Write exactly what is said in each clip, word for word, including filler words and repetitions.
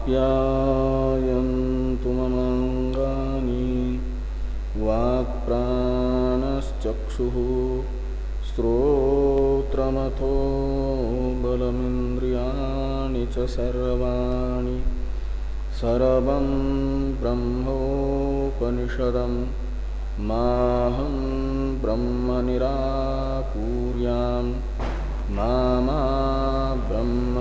आप्यायन्तु ममाङ्गानि वाक्प्राणश्चक्षुः श्रोत्रमथो बलमिन्द्रियाणि च सर्वाणि सर्वं ब्रह्मोपनिषदं माहं ब्रह्म निराकुर्यां मा मा ब्रह्म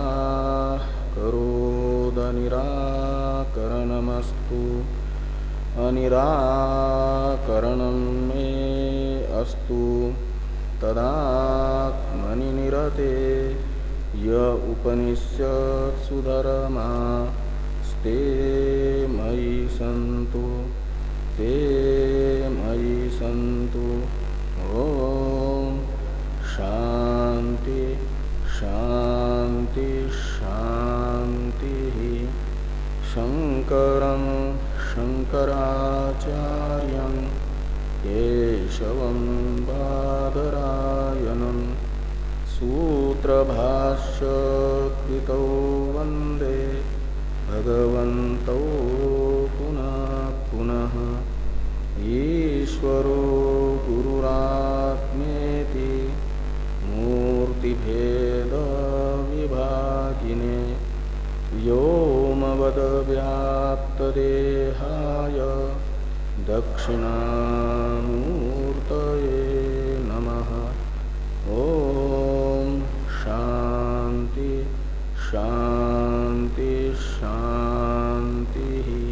निराकरोद निराकरणमस्तु अनिराकरणं मे अस्तु तदात्मनि निरते य उपनिषत्सु धर्मा ते मयि सन्तु ते मयि सन्तु। ओम शांति शांति शांति। शंकरं शंकराचार्यं केशवं बादरायणं सूत्रभाष्य कृतौ वन्दे भगवन्तौ पुनः पुनः। ईश्वरो गुरुरात्मेति मूर्तिभेद विभागिने व्योमवद्व्याप्तदेहाय दक्षिणामूर्तये नमः। ओम शांति शांति शांति।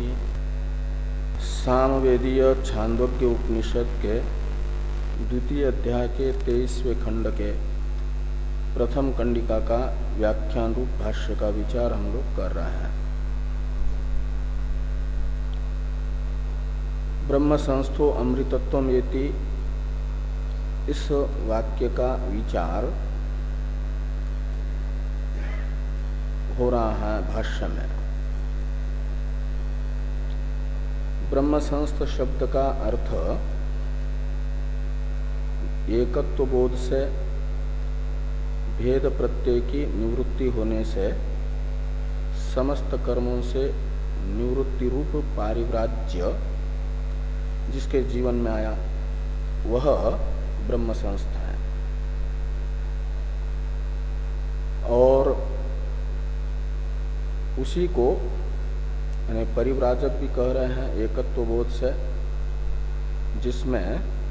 सामवेदीय छांदोग्य उपनिषद के द्वितीय अध्याय के तेईसवें खंड के प्रथम कंडिका का व्याख्यान रूप भाष्य का विचार हम लोग कर रहे हैं। ब्रह्म संस्थो अमृतत्वम येति इस वाक्य का विचार हो रहा है भाष्य में। ब्रह्म संस्थ शब्द का अर्थ एकत्व बोध से भेद प्रत्यय की निवृत्ति होने से समस्त कर्मों से निवृत्ति रूप पारिव्राज्य जिसके जीवन में आया वह ब्रह्म संस्थ है। और उसी को यानी परिव्राजक भी कह रहे हैं एकत्व बोध से, जिसमें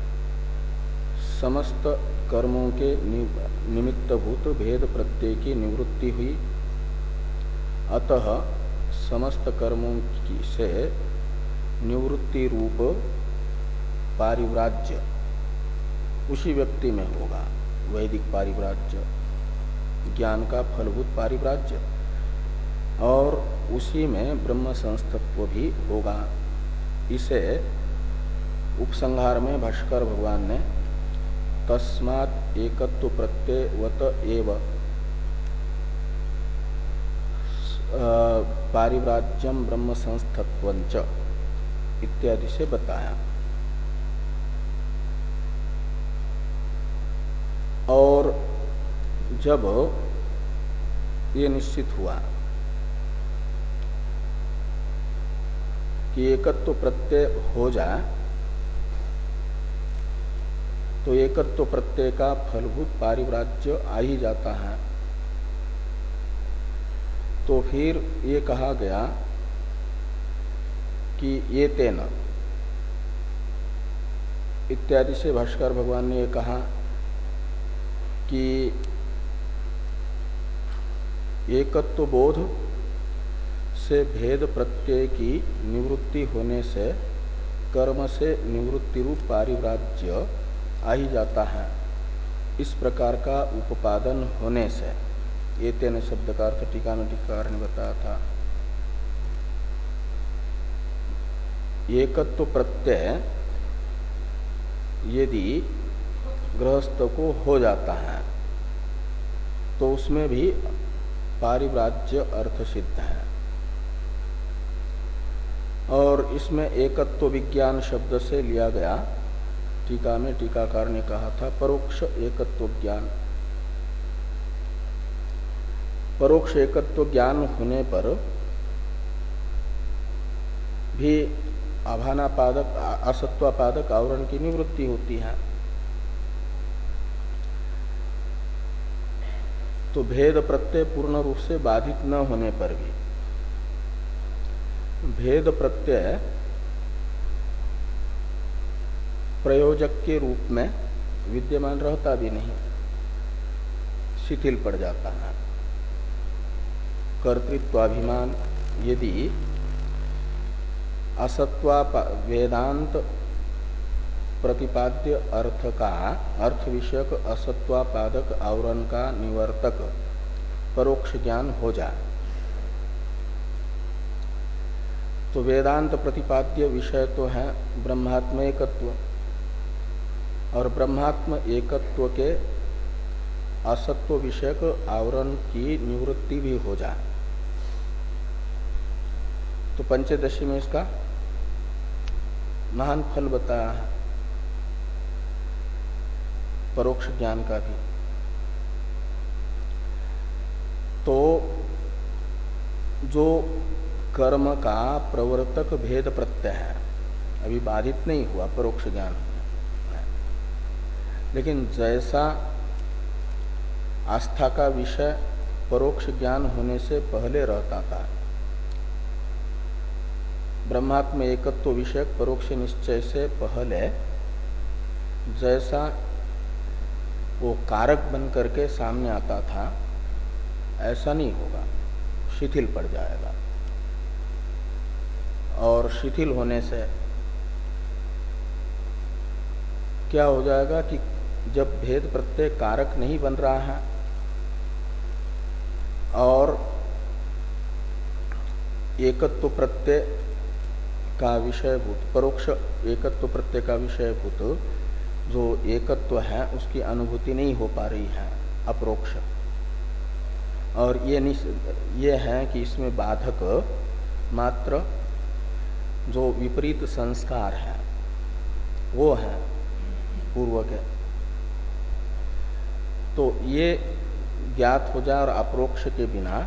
समस्त कर्मों के निमित्तभूत भेद प्रत्यय की निवृत्ति हुई। अतः समस्त कर्मों की से निवृत्ति रूप पारिव्राज्य उसी व्यक्ति में होगा। वैदिक पारिव्राज्य ज्ञान का फलभूत पारिव्राज्य, और उसी में ब्रह्म संस्थत्व भी होगा। इसे उपसंहार में भाष्कर भगवान ने तस्मात् एकत्व प्रत्ययवत एव पारिव्राज्यम ब्रह्म संस्थत्वंच इत्यादि से बताया। और जब ये निश्चित हुआ कि एकत्व प्रत्यय हो जाए तो एकत्व प्रत्यय का फलभूत पारिव्राज्य आ ही जाता है। तो फिर ये कहा गया कि ये तेन इत्यादि से भाष्कर भगवान ने ये कहा कि एकत्व बोध से भेद प्रत्यय की निवृत्ति होने से कर्म से निवृत्ति रूप पारिव्राज्य आ ही जाता है। इस प्रकार का उपादन होने से ये तेन शब्द का अर्थ टीका में टीकाकार ने बताया था। एकत्व प्रत्यय यदि गृहस्थ को हो जाता है तो उसमें भी पारिव्राज्य अर्थ सिद्ध है। और इसमें एकत्व विज्ञान शब्द से लिया गया। टीका में टीकाकार ने कहा था परोक्ष एकत्व ज्ञान। परोक्ष एकत्व ज्ञान होने पर भी आभानापादक असत्वापादक आवरण की निवृत्ति होती है। तो भेद प्रत्यय पूर्ण रूप से बाधित न होने पर भी भेद प्रत्यय प्रयोजक के रूप में विद्यमान रहता भी नहीं, शिथिल पड़ जाता है। कर्तृत्वाभिमान यदि असत्वा वेदांत प्रतिपाद्य अर्थ का अर्थ विषयक असत्वापादक आवरण का निवर्तक परोक्ष ज्ञान हो जाए तो वेदांत प्रतिपाद्य विषय तो है ब्रह्मात्म एकत्व, और ब्रह्मात्म एकत्व के असत्व विषयक आवरण की निवृत्ति भी हो जाए तो पंचदशी में इसका महान फल बताया है, परोक्ष ज्ञान का भी। तो जो कर्म का प्रवर्तक भेद प्रत्यय है अभी बाधित नहीं हुआ परोक्ष ज्ञान, लेकिन जैसा आस्था का विषय परोक्ष ज्ञान होने से पहले रहता था, ब्रह्मात्म एकत्व विषयक परोक्ष निश्चय से पहले जैसा वो कारक बन करके सामने आता था ऐसा नहीं होगा, शिथिल पड़ जाएगा। और शिथिल होने से क्या हो जाएगा कि जब भेद प्रत्यय कारक नहीं बन रहा है और एकत्व प्रत्यय का विषयभूत परोक्ष एकत्व प्रत्यय का विषयभूत जो एकत्व है उसकी अनुभूति नहीं हो पा रही है अपरोक्ष, और ये ये है कि इसमें बाधक मात्र जो विपरीत संस्कार है वो है पूर्व के। तो ये ज्ञात हो जाए और अपरोक्ष के बिना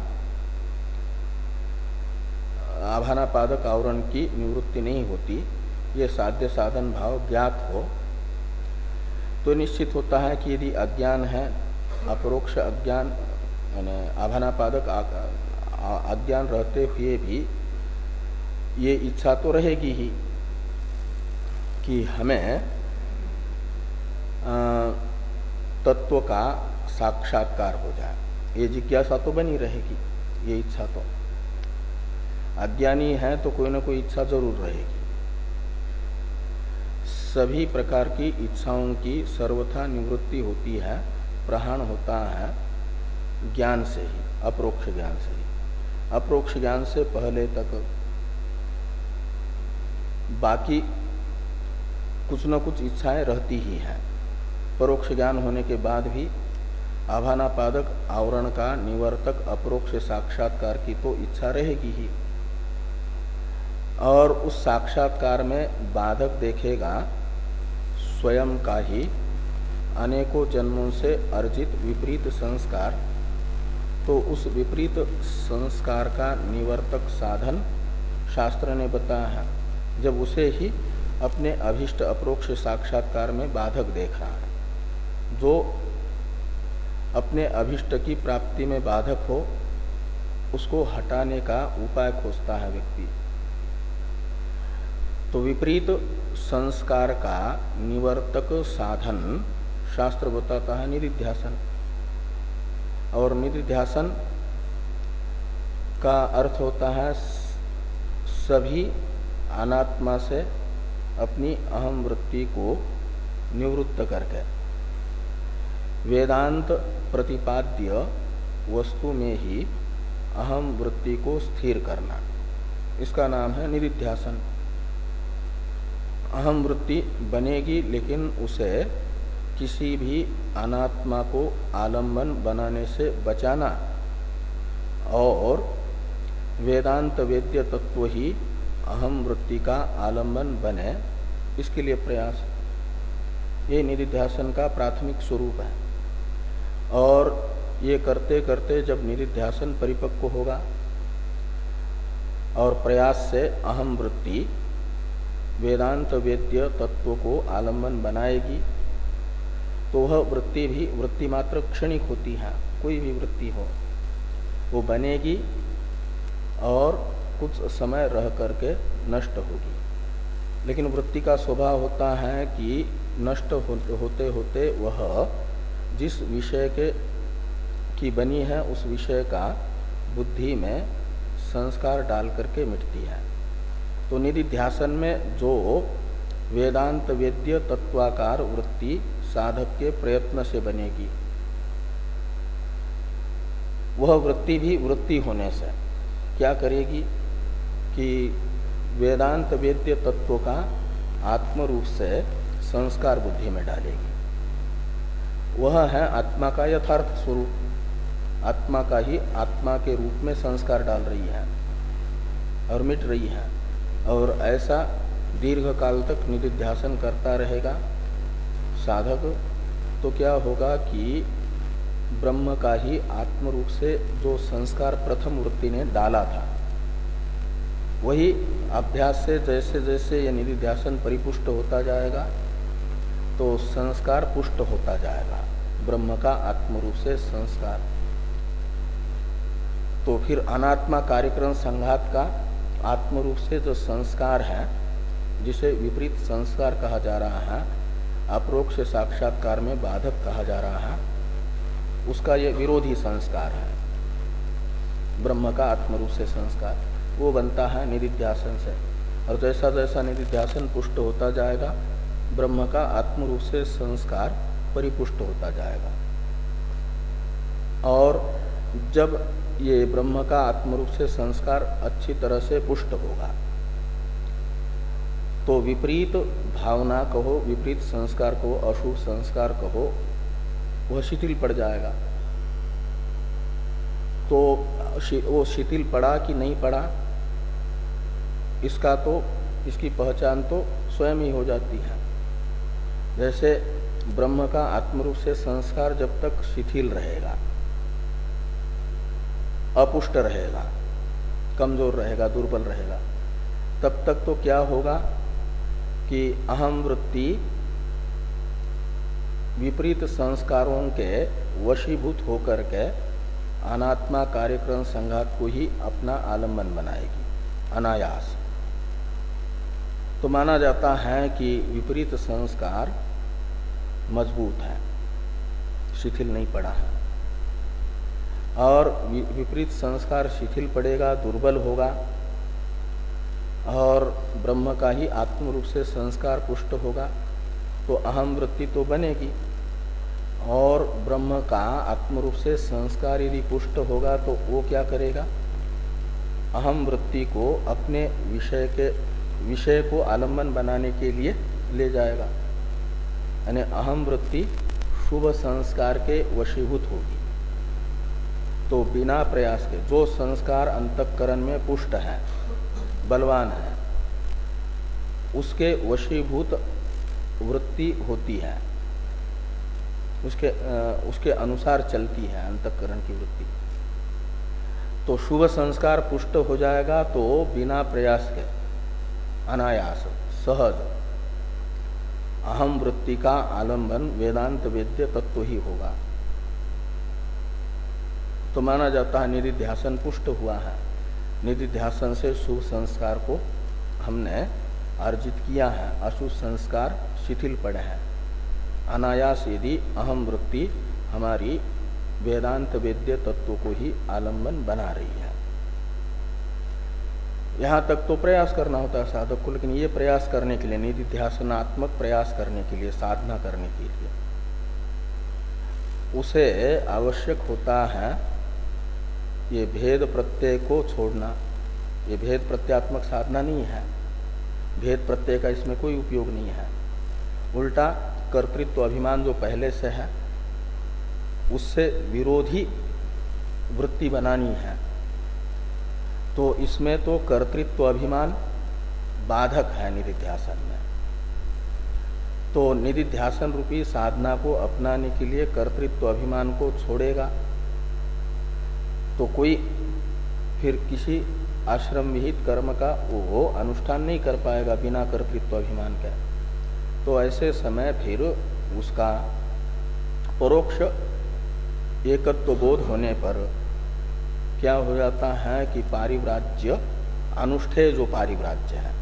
आभानापादक आवरण की निवृत्ति नहीं होती, ये साध्य साधन भाव ज्ञात हो तो निश्चित होता है कि यदि अज्ञान है, अपरोक्ष अज्ञान यानी आभानापादक अज्ञान रहते हुए भी ये इच्छा तो रहेगी ही कि हमें तत्व का साक्षात्कार हो जाए, ये जिज्ञासा तो बनी रहेगी, ये इच्छा तो अज्ञानी है तो कोई ना कोई इच्छा जरूर रहेगी। सभी प्रकार की इच्छाओं की सर्वथा निवृत्ति होती है, प्रहाण होता है ज्ञान से ही, अपरोक्ष ज्ञान से ही। अपरोक्ष ज्ञान से पहले तक बाकी कुछ न कुछ इच्छाएं रहती ही हैं। परोक्ष ज्ञान होने के बाद भी आभानापादक आवरण का निवर्तक अपरोक्ष साक्षात्कार की तो इच्छा रहेगी ही, और उस साक्षात्कार में बाधक देखेगा स्वयं का ही अनेकों जन्मों से अर्जित विपरीत संस्कार। तो उस विपरीत संस्कार का निवर्तक साधन शास्त्र ने बताया है, जब उसे ही अपने अभिष्ट अपरोक्ष साक्षात्कार में बाधक देख रहा है। जो अपने अभिष्ट की प्राप्ति में बाधक हो उसको हटाने का उपाय खोजता है व्यक्ति। तो विपरीत संस्कार का निवर्तक साधन शास्त्र बताता है निधिध्यासन, और निधिध्यासन का अर्थ होता है सभी अनात्मा से अपनी अहम वृत्ति को निवृत्त करके वेदांत प्रतिपाद्य वस्तु में ही अहम वृत्ति को स्थिर करना, इसका नाम है निधिध्यासन। अहम वृत्ति बनेगी लेकिन उसे किसी भी अनात्मा को आलम्बन बनाने से बचाना, और वेदांत वेद्य तत्व ही अहम वृत्ति का आलम्बन बने, इसके लिए प्रयास। ये निधिध्यासन का प्राथमिक स्वरूप है। और ये करते करते जब निधिध्यासन परिपक्व होगा और प्रयास से अहम वृत्ति वेदांत वेद्य तत्व को आलम्बन बनाएगी, तो वह वृत्ति भी वृत्ति मात्र क्षणिक होती है। कोई भी वृत्ति हो वो बनेगी और कुछ समय रह करके नष्ट होगी। लेकिन वृत्ति का स्वभाव होता है कि नष्ट होते होते वह जिस विषय के की बनी है उस विषय का बुद्धि में संस्कार डाल करके मिटती है। तो निधिध्यासन में जो वेदांत वेद्य तत्वाकार वृत्ति साधक के प्रयत्न से बनेगी, वह वृत्ति भी वृत्ति होने से क्या करेगी कि वेदांत वेद्य तत्व का आत्म रूप से संस्कार बुद्धि में डालेगी। वह है आत्मा का यथार्थ स्वरूप, आत्मा का ही आत्मा के रूप में संस्कार डाल रही है और मिट रही है। और ऐसा दीर्घ काल तक निधिध्यासन करता रहेगा साधक, तो क्या होगा कि ब्रह्म का ही आत्म रूप से जो संस्कार प्रथम वृत्ति ने डाला था, वही अभ्यास से जैसे जैसे यह निधिध्यासन परिपुष्ट होता जाएगा तो संस्कार पुष्ट होता जाएगा, ब्रह्म का आत्म रूप से संस्कार। तो फिर अनात्मा कार्यक्रम संघात का आत्म रूप से जो संस्कार है, जिसे विपरीत संस्कार कहा जा रहा है, अपरोक्ष साक्षात्कार में बाधक कहा जा रहा है, उसका ये विरोधी संस्कार है। ब्रह्म का आत्म रूप से संस्कार वो बनता है निधिध्यासन से, और जैसा जैसा निधिध्यासन पुष्ट होता जाएगा ब्रह्म का आत्म रूप से संस्कार परिपुष्ट होता जाएगा। और जब ये ब्रह्म का आत्म रूप से संस्कार अच्छी तरह से पुष्ट होगा तो विपरीत भावना कहो, विपरीत संस्कार को, अशुभ संस्कार कहो, वह शिथिल पड़ जाएगा। तो वो शिथिल पड़ा कि नहीं पड़ा, इसका तो इसकी पहचान तो स्वयं ही हो जाती है। जैसे ब्रह्म का आत्मरूप से संस्कार जब तक शिथिल रहेगा, अपुष्ट रहेगा, कमजोर रहेगा, दुर्बल रहेगा, तब तक तो क्या होगा कि अहम वृत्ति विपरीत संस्कारों के वशीभूत होकर के अनात्मा कार्यक्रम संघात को ही अपना आलम्बन बनाएगी अनायास। तो माना जाता है कि विपरीत संस्कार मजबूत है, शिथिल नहीं पड़ा है। और विपरीत संस्कार शिथिल पड़ेगा, दुर्बल होगा, और ब्रह्म का ही आत्म रूप से संस्कार पुष्ट होगा, तो अहम वृत्ति तो बनेगी। और ब्रह्म का आत्म रूप से संस्कार यदि पुष्ट होगा तो वो क्या करेगा, अहम वृत्ति को अपने विषय के विषय को आलम्बन बनाने के लिए ले जाएगा। यानी अहम वृत्ति शुभ संस्कार के वशीभूत होगी। तो बिना प्रयास के जो संस्कार अंतःकरण में पुष्ट है, बलवान है, उसके वशीभूत वृत्ति होती है, उसके उसके अनुसार चलती है अंतःकरण की वृत्ति। तो शुभ संस्कार पुष्ट हो जाएगा तो बिना प्रयास के अनायास सहज अहम वृत्ति का आलंबन वेदांत वेद्य तत्व ही होगा। तो माना जाता है निधिध्यासन पुष्ट हुआ है, निधिध्यासन से शुभ संस्कार को हमने अर्जित किया है, अशुभ संस्कार शिथिल पड़े हैं। अनायास यदि अहम वृत्ति हमारी वेदांत वेद्य तत्व को ही आलंबन बना रही है। यहाँ तक तो प्रयास करना होता है साधक को, लेकिन ये प्रयास करने के लिए, निधिध्यासनात्मक प्रयास करने के लिए, साधना करने के लिए उसे आवश्यक होता है ये भेद प्रत्यय को छोड़ना। ये भेद प्रत्यात्मक साधना नहीं है, भेद प्रत्यय का इसमें कोई उपयोग नहीं है। उल्टा कर्तृत्व अभिमान जो पहले से है उससे विरोधी वृत्ति बनानी है। तो इसमें तो कर्तृत्व अभिमान बाधक है निधिध्यासन में। तो निधिध्यासन रूपी साधना को अपनाने के लिए कर्तृत्व अभिमान को छोड़ेगा तो कोई फिर किसी आश्रम विहित कर्म का वो अनुष्ठान नहीं कर पाएगा बिना कर्तृत्व अभिमान के। तो ऐसे समय फिर उसका परोक्ष एकत्व बोध होने पर क्या हो जाता है कि पारिव्राज्य अनुष्ठेय जो पारिव्राज्य है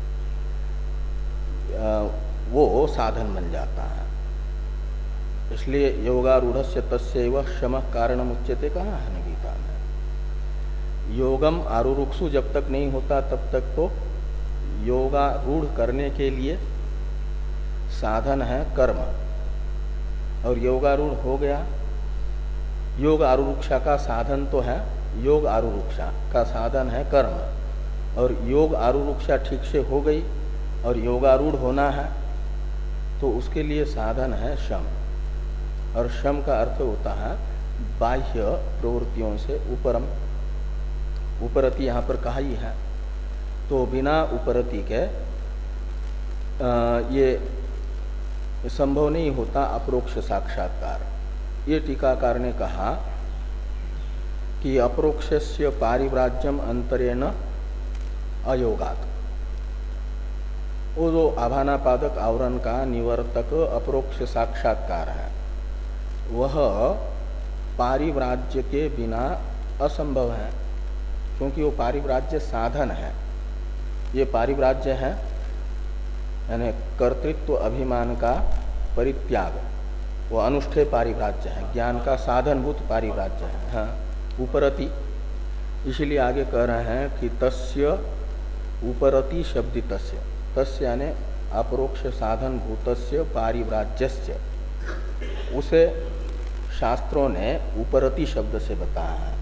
वो साधन बन जाता है। इसलिए योगारूढ़स्य तस्यैव शमः कारणम उच्यते कहा है न गीता में। योगम आरूरुक्षु जब तक नहीं होता तब तक तो योगारूढ़ करने के लिए साधन है कर्म, और योगारूढ़ हो गया। योग आरूरुक्षा का साधन तो है, योग आरूरुक्षा का साधन है कर्म, और योग आरूरुक्षा ठीक से हो गई और योगारूढ़ होना है तो उसके लिए साधन है शम। और शम का अर्थ होता है बाह्य प्रवृत्तियों से उपरम। उपरति यहाँ पर कहा ही है। तो बिना उपरति के आ, ये संभव नहीं होता अपरोक्ष साक्षात्कार। ये टीकाकार ने कहा कि अपरोक्षस्य पारिव्राज्यम अंतरेण अयोगात। वो जो आभानापादक आवरण का निवर्तक अपरोक्ष साक्षात्कार है वह पारिव्राज्य के बिना असंभव है, क्योंकि वो पारिव्राज्य साधन है। ये पारिव्राज्य है यानी कर्तृत्व अभिमान का परित्याग, वो अनुष्ठेय पारिव्राज्य है, ज्ञान का साधनभूत पारिव्राज्य है। हाँ, उपरति इसलिए आगे कह रहे हैं कि तस्य उपरति शब्दितस्य, तस्य यानी अपरोक्ष साधन भूतस्य पारिव्राज्यस्य, उसे शास्त्रों ने उपरति शब्द से बताया है।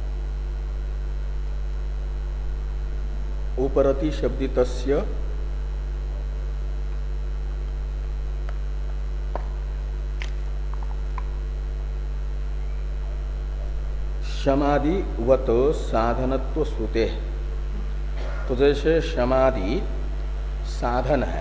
उपरति शब्दितस्य समाधिवत साधनत्व श्रुते। तो जैसे समाधि साधन है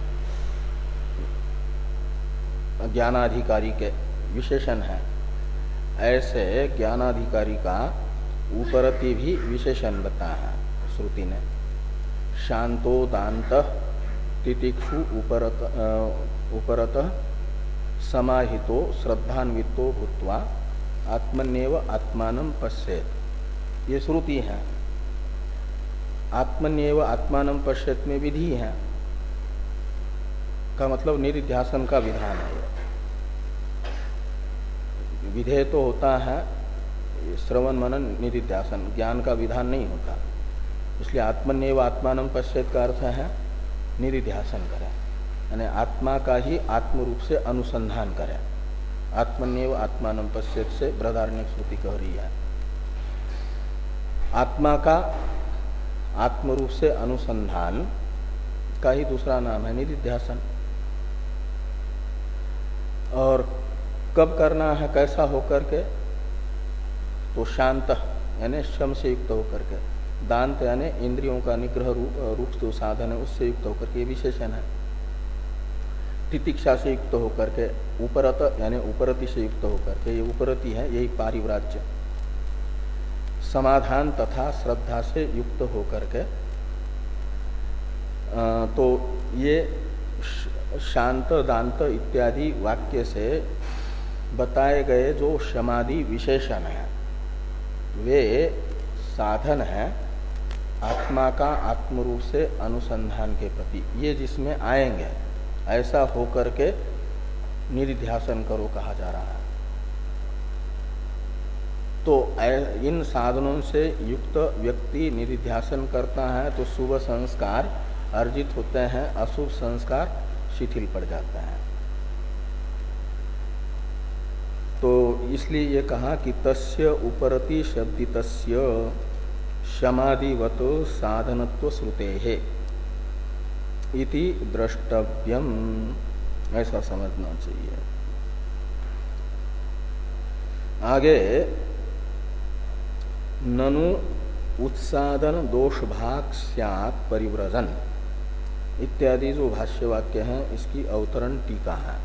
ज्ञानाधिकारी के विशेषण है, ऐसे ज्ञानाधिकारी का उपरति भी विशेषण बताया है श्रुति ने। शांतो दांत तितिक्षु उपरत उपरत समाहितो श्रद्धान्वितो भूत्वा आत्मन्येव आत्मानं पश्येत, ये श्रुति है। आत्मन्येव आत्मानं पश्येत में विधि है का मतलब निधिध्यासन का विधान है। विधेय तो होता है श्रवण मनन निधिध्यासन, ज्ञान का विधान नहीं होता। इसलिए आत्मन्येव आत्मानं पश्येत का अर्थ है निधिध्यासन करें, यानी आत्मा का ही आत्म रूप से अनुसंधान करें। आत्मन्येव आत्मानं पश्येत से बृहदारण्यक श्रुति कह रही है। आत्मा का आत्मरूप से अनुसंधान का ही दूसरा नाम है निधिध्यासन। और कब करना है, कैसा होकर के? तो शांत यानी शम से युक्त होकर के, दांत यानी इंद्रियों का निग्रह रूप जो साधन है उससे युक्त होकर के, ये विशेषण है। तितिक्षा से युक्त होकर के, उपरत यानी उपरति से युक्त होकर के, ये उपरति है, यही पारिव्राज्य। समाधान तथा श्रद्धा से युक्त होकर के, तो ये शांत दांत इत्यादि वाक्य से बताए गए जो समाधि विशेषण है वे साधन है आत्मा का आत्मरूप से अनुसंधान के प्रति। ये जिसमें आएंगे ऐसा होकर के निधिध्यासन करो कहा जा रहा है। तो इन साधनों से युक्त व्यक्ति निधिध्यासन करता है तो शुभ संस्कार अर्जित होते हैं, अशुभ संस्कार शिथिल पड़ जाते हैं। तो इसलिए ये कहा कि तस्य उपरति शब्दितस्य समाधिवत साधनत्व श्रुतेः इति द्रष्टव्यम, ऐसा समझना चाहिए। आगे ननु उत्सादन दोष भाग स्यात् परिव्रजन इत्यादि जो भाष्य वाक्य हैं इसकी अवतरण टीका है।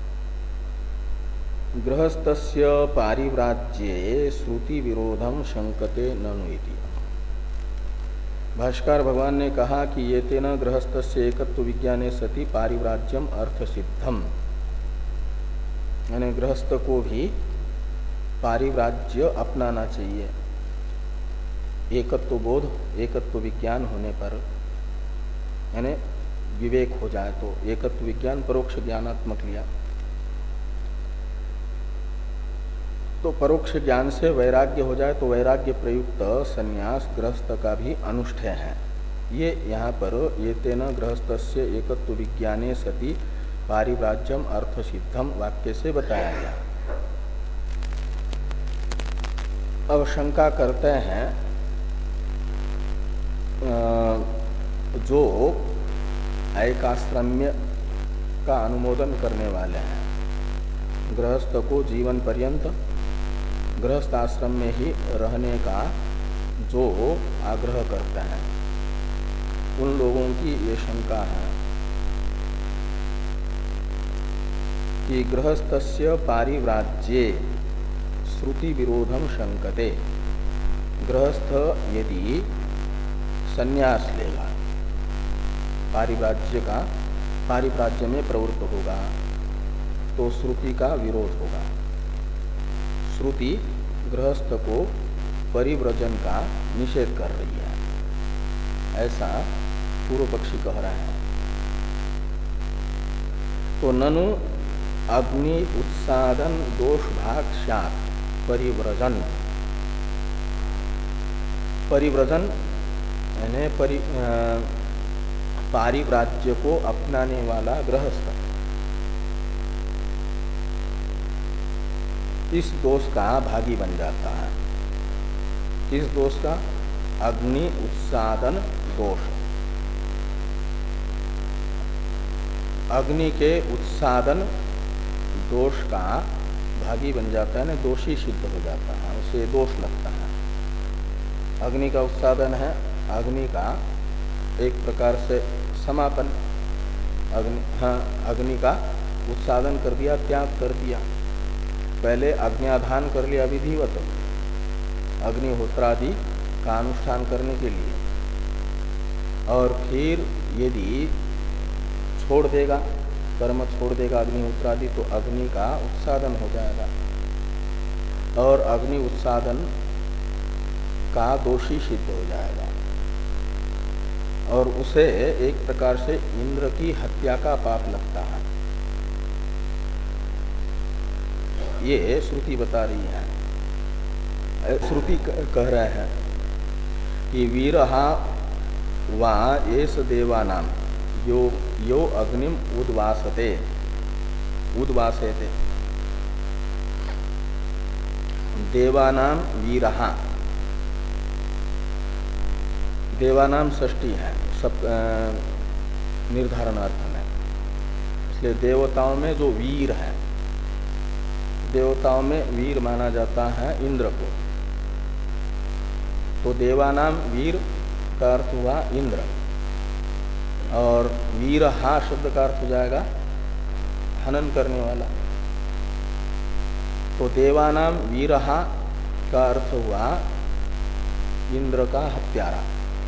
गृहस्थस्य पारिव्राज्ये श्रुति विरोधम शंकते ननु इति। भाष्कर भगवान ने कहा कि ये तेन गृहस्थस्य एकत्व विज्ञाने सति पारिव्राज्यम अर्थ सिद्धम, यानी गृहस्थ को भी पारिव्राज्य अपनाना चाहिए एकत्व बोध एकत्व विज्ञान होने पर, यानी विवेक हो जाए तो। एकत्व विज्ञान परोक्ष ज्ञानात्मक लिया तो परोक्ष ज्ञान से वैराग्य हो जाए तो वैराग्य प्रयुक्त संन्यास गृहस्थ का भी अनुष्ठेय है। ये यहाँ पर ये तेन गृहस्थस्य एकत्व विज्ञाने सति पारिव्राज्यम अर्थ सिद्धम वाक्य से बताया गया। अब शंका करते हैं जो ऐकाश्रम्य का अनुमोदन करने वाले हैं, गृहस्थ को जीवन पर्यंत गृहस्थ आश्रम में ही रहने का जो आग्रह करते हैं, उन लोगों की ये शंका है कि गृहस्थस्य पारिव्राज्ये श्रुति विरोधम शंकते। गृहस्थ यदि संन्यास लेगा, पारिव्राज्य का पारिव्राज्य में प्रवृत्त होगा तो श्रुति का विरोध होगा। श्रुति गृहस्थ को परिव्रजन का निषेध कर रही है, ऐसा पूर्व पक्षी कह रहा है। तो ननु अग्नि उत्सादन दोष भाग स्यात् परिव्रजन। परिव्रजन यानी परि पारिव्राज्य को अपनाने वाला गृहस्थ इस दोष का भागी बन जाता है। किस दोष का? अग्नि उत्सादन दोष। अग्नि के उत्सादन दोष का भागी बन जाता है, ना दोषी सिद्ध हो जाता है, उसे दोष लगता है। अग्नि का उत्सादन है, अग्नि का एक प्रकार से समापन। अग्नि हाँ अग्नि का उत्सादन कर दिया, त्याग कर दिया। पहले अग्न्याधान कर लिया विधिवत अग्निहोत्रादि का अनुष्ठान करने के लिए, और फिर यदि छोड़ देगा, कर्म छोड़ देगा अग्निहोत्रादि, तो अग्नि का उत्सादन हो जाएगा और अग्नि उत्सादन का दोषी सिद्ध हो जाएगा और उसे एक प्रकार से इंद्र की हत्या का पाप लगता है। ये श्रुति बता रही है। श्रुति कह रहे हैं कि वीरहा वा एस देवानाम यो यो अग्निम उद्वासते उद्वासते देवानाम वीरहा। देवानाम षष्ठी है सब निर्धारण अर्थ में, इसलिए देवताओं में जो वीर है, देवताओं में वीर माना जाता है इंद्र को। तो देवानाम वीर का अर्थ हुआ इंद्र, और वीरहा शब्द का अर्थ हो जाएगा हनन करने वाला। तो देवानाम वीरहा का अर्थ हुआ इंद्र का हत्यारा,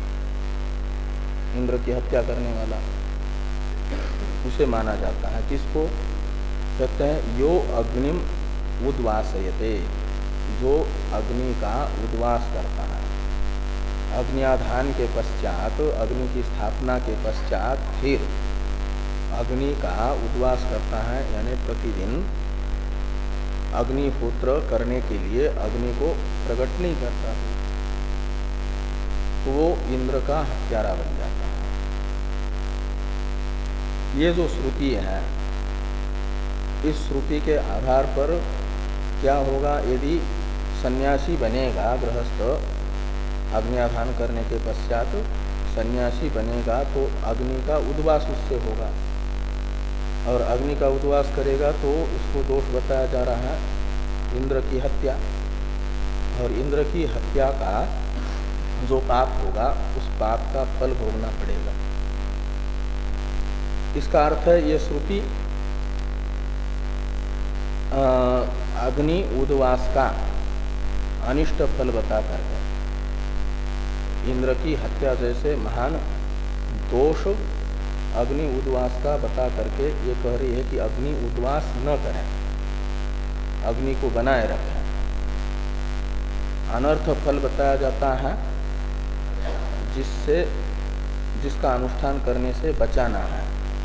इंद्र की हत्या करने वाला, उसे माना जाता है। किसको कहते हैं? यो अग्निम उद्वासयते, जो अग्नि का उद्वास करता है। अग्न्याधान के पश्चात, अग्नि की स्थापना के पश्चात फिर अग्नि का उद्वास करता है, यानी प्रतिदिन अग्निहोत्र करने के लिए अग्नि को प्रकट नहीं करता, तो वो इंद्र का हत्यारा बन जाता है। ये जो श्रुति है, इस श्रुति के आधार पर क्या होगा? यदि सन्यासी बनेगा गृहस्थ, अग्न्याधान करने के पश्चात सन्यासी बनेगा तो अग्नि का उद्वास उससे होगा, और अग्नि का उद्वास करेगा तो उसको दोष बताया जा रहा है इंद्र की हत्या, और इंद्र की हत्या का जो पाप होगा उस पाप का फल भोगना पड़ेगा। इसका अर्थ है ये श्रुति अग्नि उद्वास का अनिष्ट फल बता कर है। इंद्र की हत्या जैसे महान दोष अग्नि उद्वास का बता करके ये कह रही है कि अग्नि उद्वास न करें, अग्नि को बनाए रखें। अनर्थ फल बताया जाता है जिससे जिसका अनुष्ठान करने से बचाना है,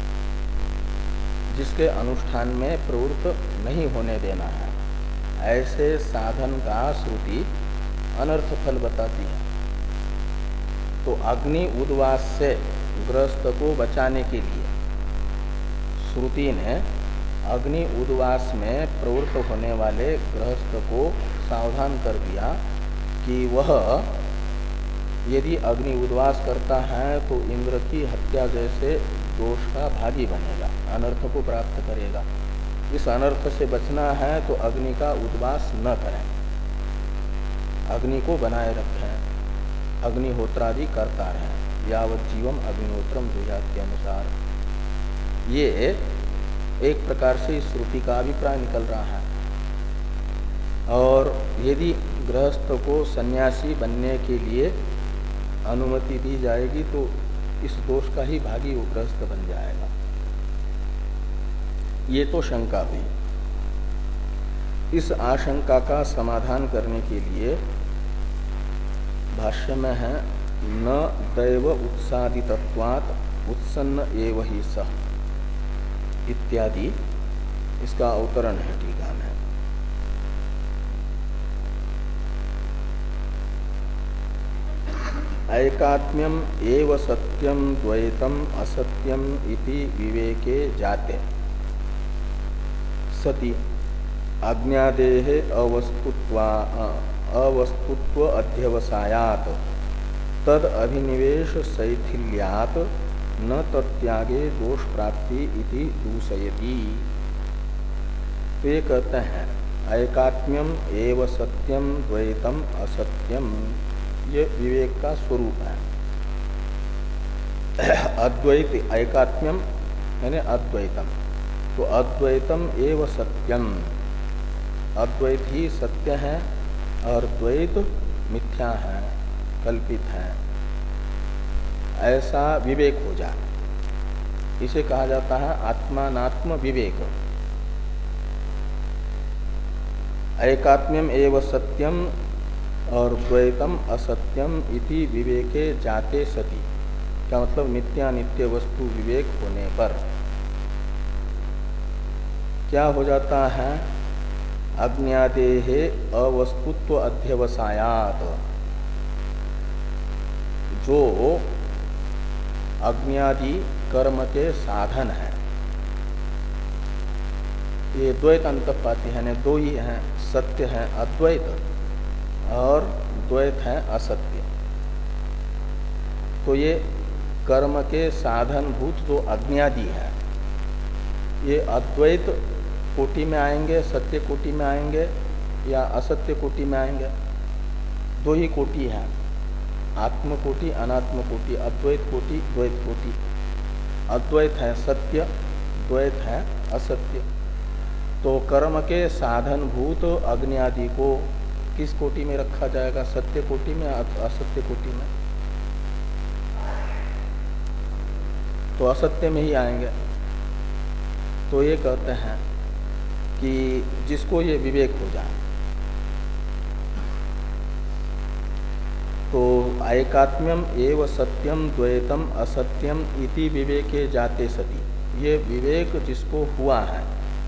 जिसके अनुष्ठान में प्रवृत्त नहीं होने देना है, ऐसे साधन का श्रुति अनर्थ फल बताती है। तो अग्नि उद्वास से गृहस्थ को बचाने के लिए श्रुति ने अग्नि उद्वास में प्रवृत्त होने वाले गृहस्थ को सावधान कर दिया कि वह यदि अग्नि उद्वास करता है तो इंद्र की हत्या जैसे दोष का भागी बनेगा, अनर्थ को प्राप्त करेगा। इस अनर्थ से बचना है तो अग्नि का उद्वास न करें, अग्नि को बनाए रखें, अग्निहोत्रादि करता रहे, यावत जीवम अग्निहोत्रम जुह्यात् के अनुसार। ये एक प्रकार से इस श्रुति का अभिप्राय निकल रहा है। और यदि गृहस्थ को सन्यासी बनने के लिए अनुमति दी जाएगी तो इस दोष का ही भागी वो गृहस्थ बन जाएगा। ये तो शंका हुई। इस आशंका का समाधान करने के लिए भाष्य में है न दैव उत्सादितत्वात् उत्सन्न एव ही सः इत्यादि, इसका अवतरण है टीका में। ऐकात्म्यम एव सत्यम द्वैतम असत्यम इति विवेके जाते सति अज्ञादेः अवस्तुत्वा अवस्तुत्व अध्यवसायात् तद अभिनिवेश शैथिल्यात् न तत्यागे दोष प्राप्ति इति दूषयति। तो ये कहते हैं ऐकात्म्यम एव सत्यम द्वैतम असत्यम, ये विवेक का स्वरूप है। अद्वैत ऐकात्म्यम यानी अद्वैतम, तो अद्वैतम एव सत्यम, अद्वैत ही सत्य है और द्वैत मिथ्या है, कल्पित है, ऐसा विवेक हो जाए। इसे कहा जाता है आत्मानात्म विवेक। ऐकात्म्यम एव सत्यम और द्वैतम असत्यम इति विवेके जाते सति, क्या मतलब नित्यानित्य वस्तु विवेक होने पर क्या हो जाता है? अज्ञादेः अवस्तुत्व अध्यवसायात्, जो अज्ञादि कर्म के साधन है, ये द्वैत अंतपाती है, दो ही हैं, सत्य है अद्वैत और द्वैत है असत्य। तो ये कर्म के साधन भूत जो अज्ञादि है, ये अद्वैत कोटि में आएंगे, सत्य कोटि में आएंगे या असत्य कोटि में आएंगे? दो ही कोटि है, आत्म कोटि अनात्म कोटि, अद्वैत कोटि द्वैत कोटि। अद्वैत है सत्य, द्वैत है असत्य। तो कर्म के साधन भूत अज्ञादि को किस कोटि में रखा जाएगा? सत्य कोटि में, असत्य कोटि में? तो असत्य में ही आएंगे। तो ये कहते हैं कि जिसको ये विवेक हो जाए, तो ऐकात्म्यम एव सत्यम द्वैतम असत्यम इति विवेके जाते सति, ये विवेक जिसको हुआ है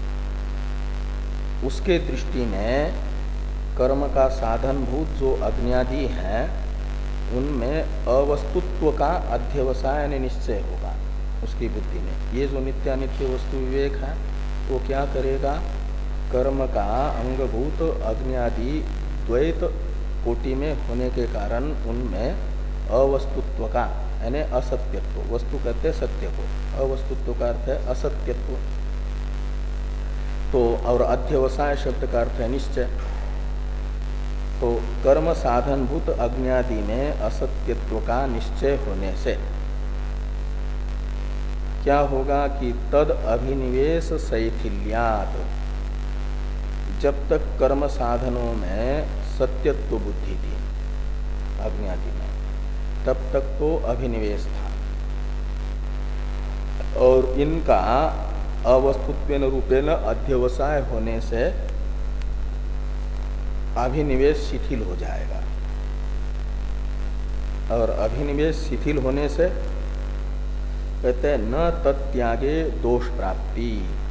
उसके दृष्टि में कर्म का साधन भूत जो अज्ञादि हैं उनमें अवस्तुत्व का अध्यवसाय निश्चय होगा उसकी बुद्धि में। ये जो नित्यानित्य वस्तु विवेक है वो क्या करेगा? कर्म का अंगभूत अज्ञादि द्वैत कोटि में होने के कारण उनमें अवस्तुत्व का यानी असत्यत्व, वस्तु कहते हैं सत्य को, अवस्तुत्व का अर्थ है असत्यत्व, तो और अध्यवसाय शब्द का अर्थ है निश्चय। तो कर्म साधन भूत अज्ञादि में असत्यत्व का निश्चय होने से क्या होगा कि तद अभिनिवेश शैथिल्यात्, जब तक कर्म साधनों में सत्यत्व बुद्धि थी अज्ञादि में, तब तक तो अभिनिवेश था, और इनका अवस्तुत्वेन रूपेण अध्यवसाय होने से अभिनिवेश शिथिल हो जाएगा, और अभिनिवेश शिथिल होने से कहते हैं न तत्यागे दोष प्राप्ति।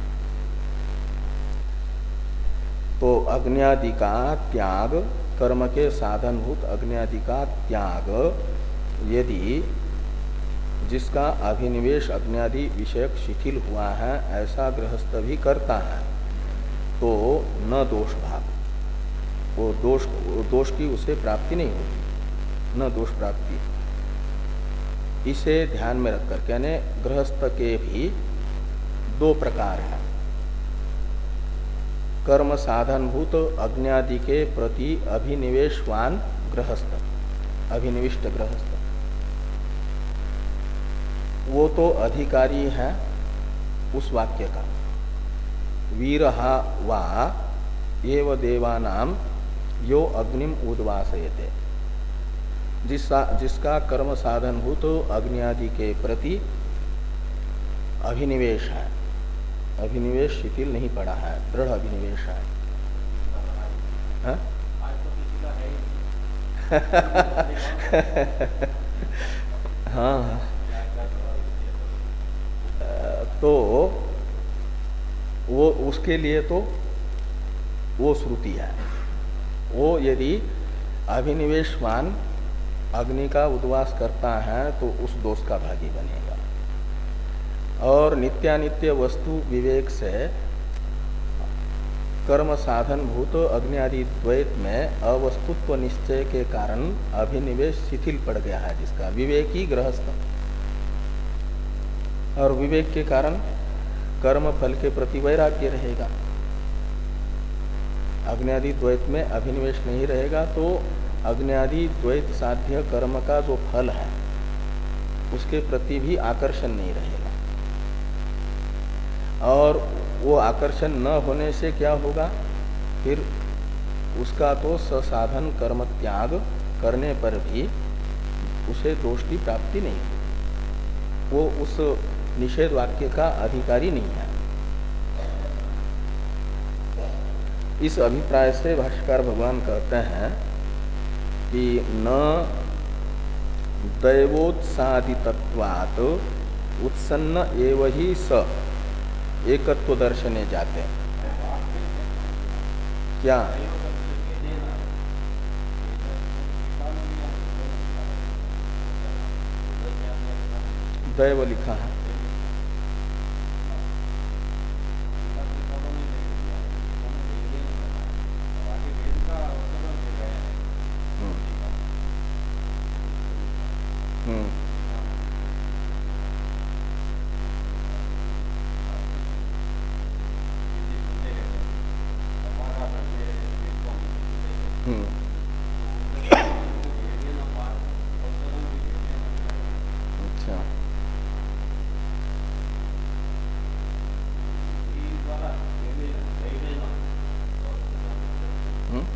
तो अग्न्यादि का त्याग, कर्म के साधनभूत अग्न्यादि का त्याग यदि जिसका अभिनिवेश अग्न्यादि विषयक शिथिल हुआ है ऐसा गृहस्थ भी करता है तो न दोष भाग, वो दोष वो दोष की उसे प्राप्ति नहीं होगी, न दोष प्राप्ति। इसे ध्यान में रखकर कहने गृहस्थ के भी दो प्रकार हैं। कर्म साधनभूत अग्न्यादि के प्रति अभिनिवेशवान गृहस्थ, अभिनिविष्ट गृहस्थ, वो तो अधिकारी है उस वाक्य का, वीरहा वा एव देवानाम यो अग्निम उद्वासयते, जिसका जिसका कर्म साधनभूत अग्नि के प्रति अभिनिवेश है, अभिनिवेश शिथिल नहीं पड़ा है, दृढ़ अभिनिवेश है, है? हाँ, तो वो उसके लिए तो वो श्रुति है, वो यदि अभिनिवेशवान अग्नि का उद्वास करता है तो उस दोष का भागी बनेगा। और नित्यानित्य वस्तु विवेक से कर्म साधन भूत अग्नि आदि द्वैत में अवस्तुत्व निश्चय के कारण अभिनिवेश शिथिल पड़ गया है जिसका, विवेकी गृहस्थ, और विवेक के कारण कर्म फल के प्रति वैराग्य रहेगा। अग्नि द्वैत में अभिनिवेश नहीं रहेगा तो अग्नि द्वैत साध्य कर्म का जो फल है उसके प्रति भी आकर्षण नहीं रहेगा, और वो आकर्षण न होने से क्या होगा, फिर उसका तो ससाधन कर्म त्याग करने पर भी उसे दोष की प्राप्ति नहीं होगी, वो उस निषेध वाक्य का अधिकारी नहीं है। इस अभिप्राय से भाष्यकार भगवान कहते हैं कि न दैवोत्सादितत्वात् उत्सन्न एव ही स एकत्व दर्शने जाते हैं। क्या दैव लिखा है? हम्म हम्म अच्छा हम्म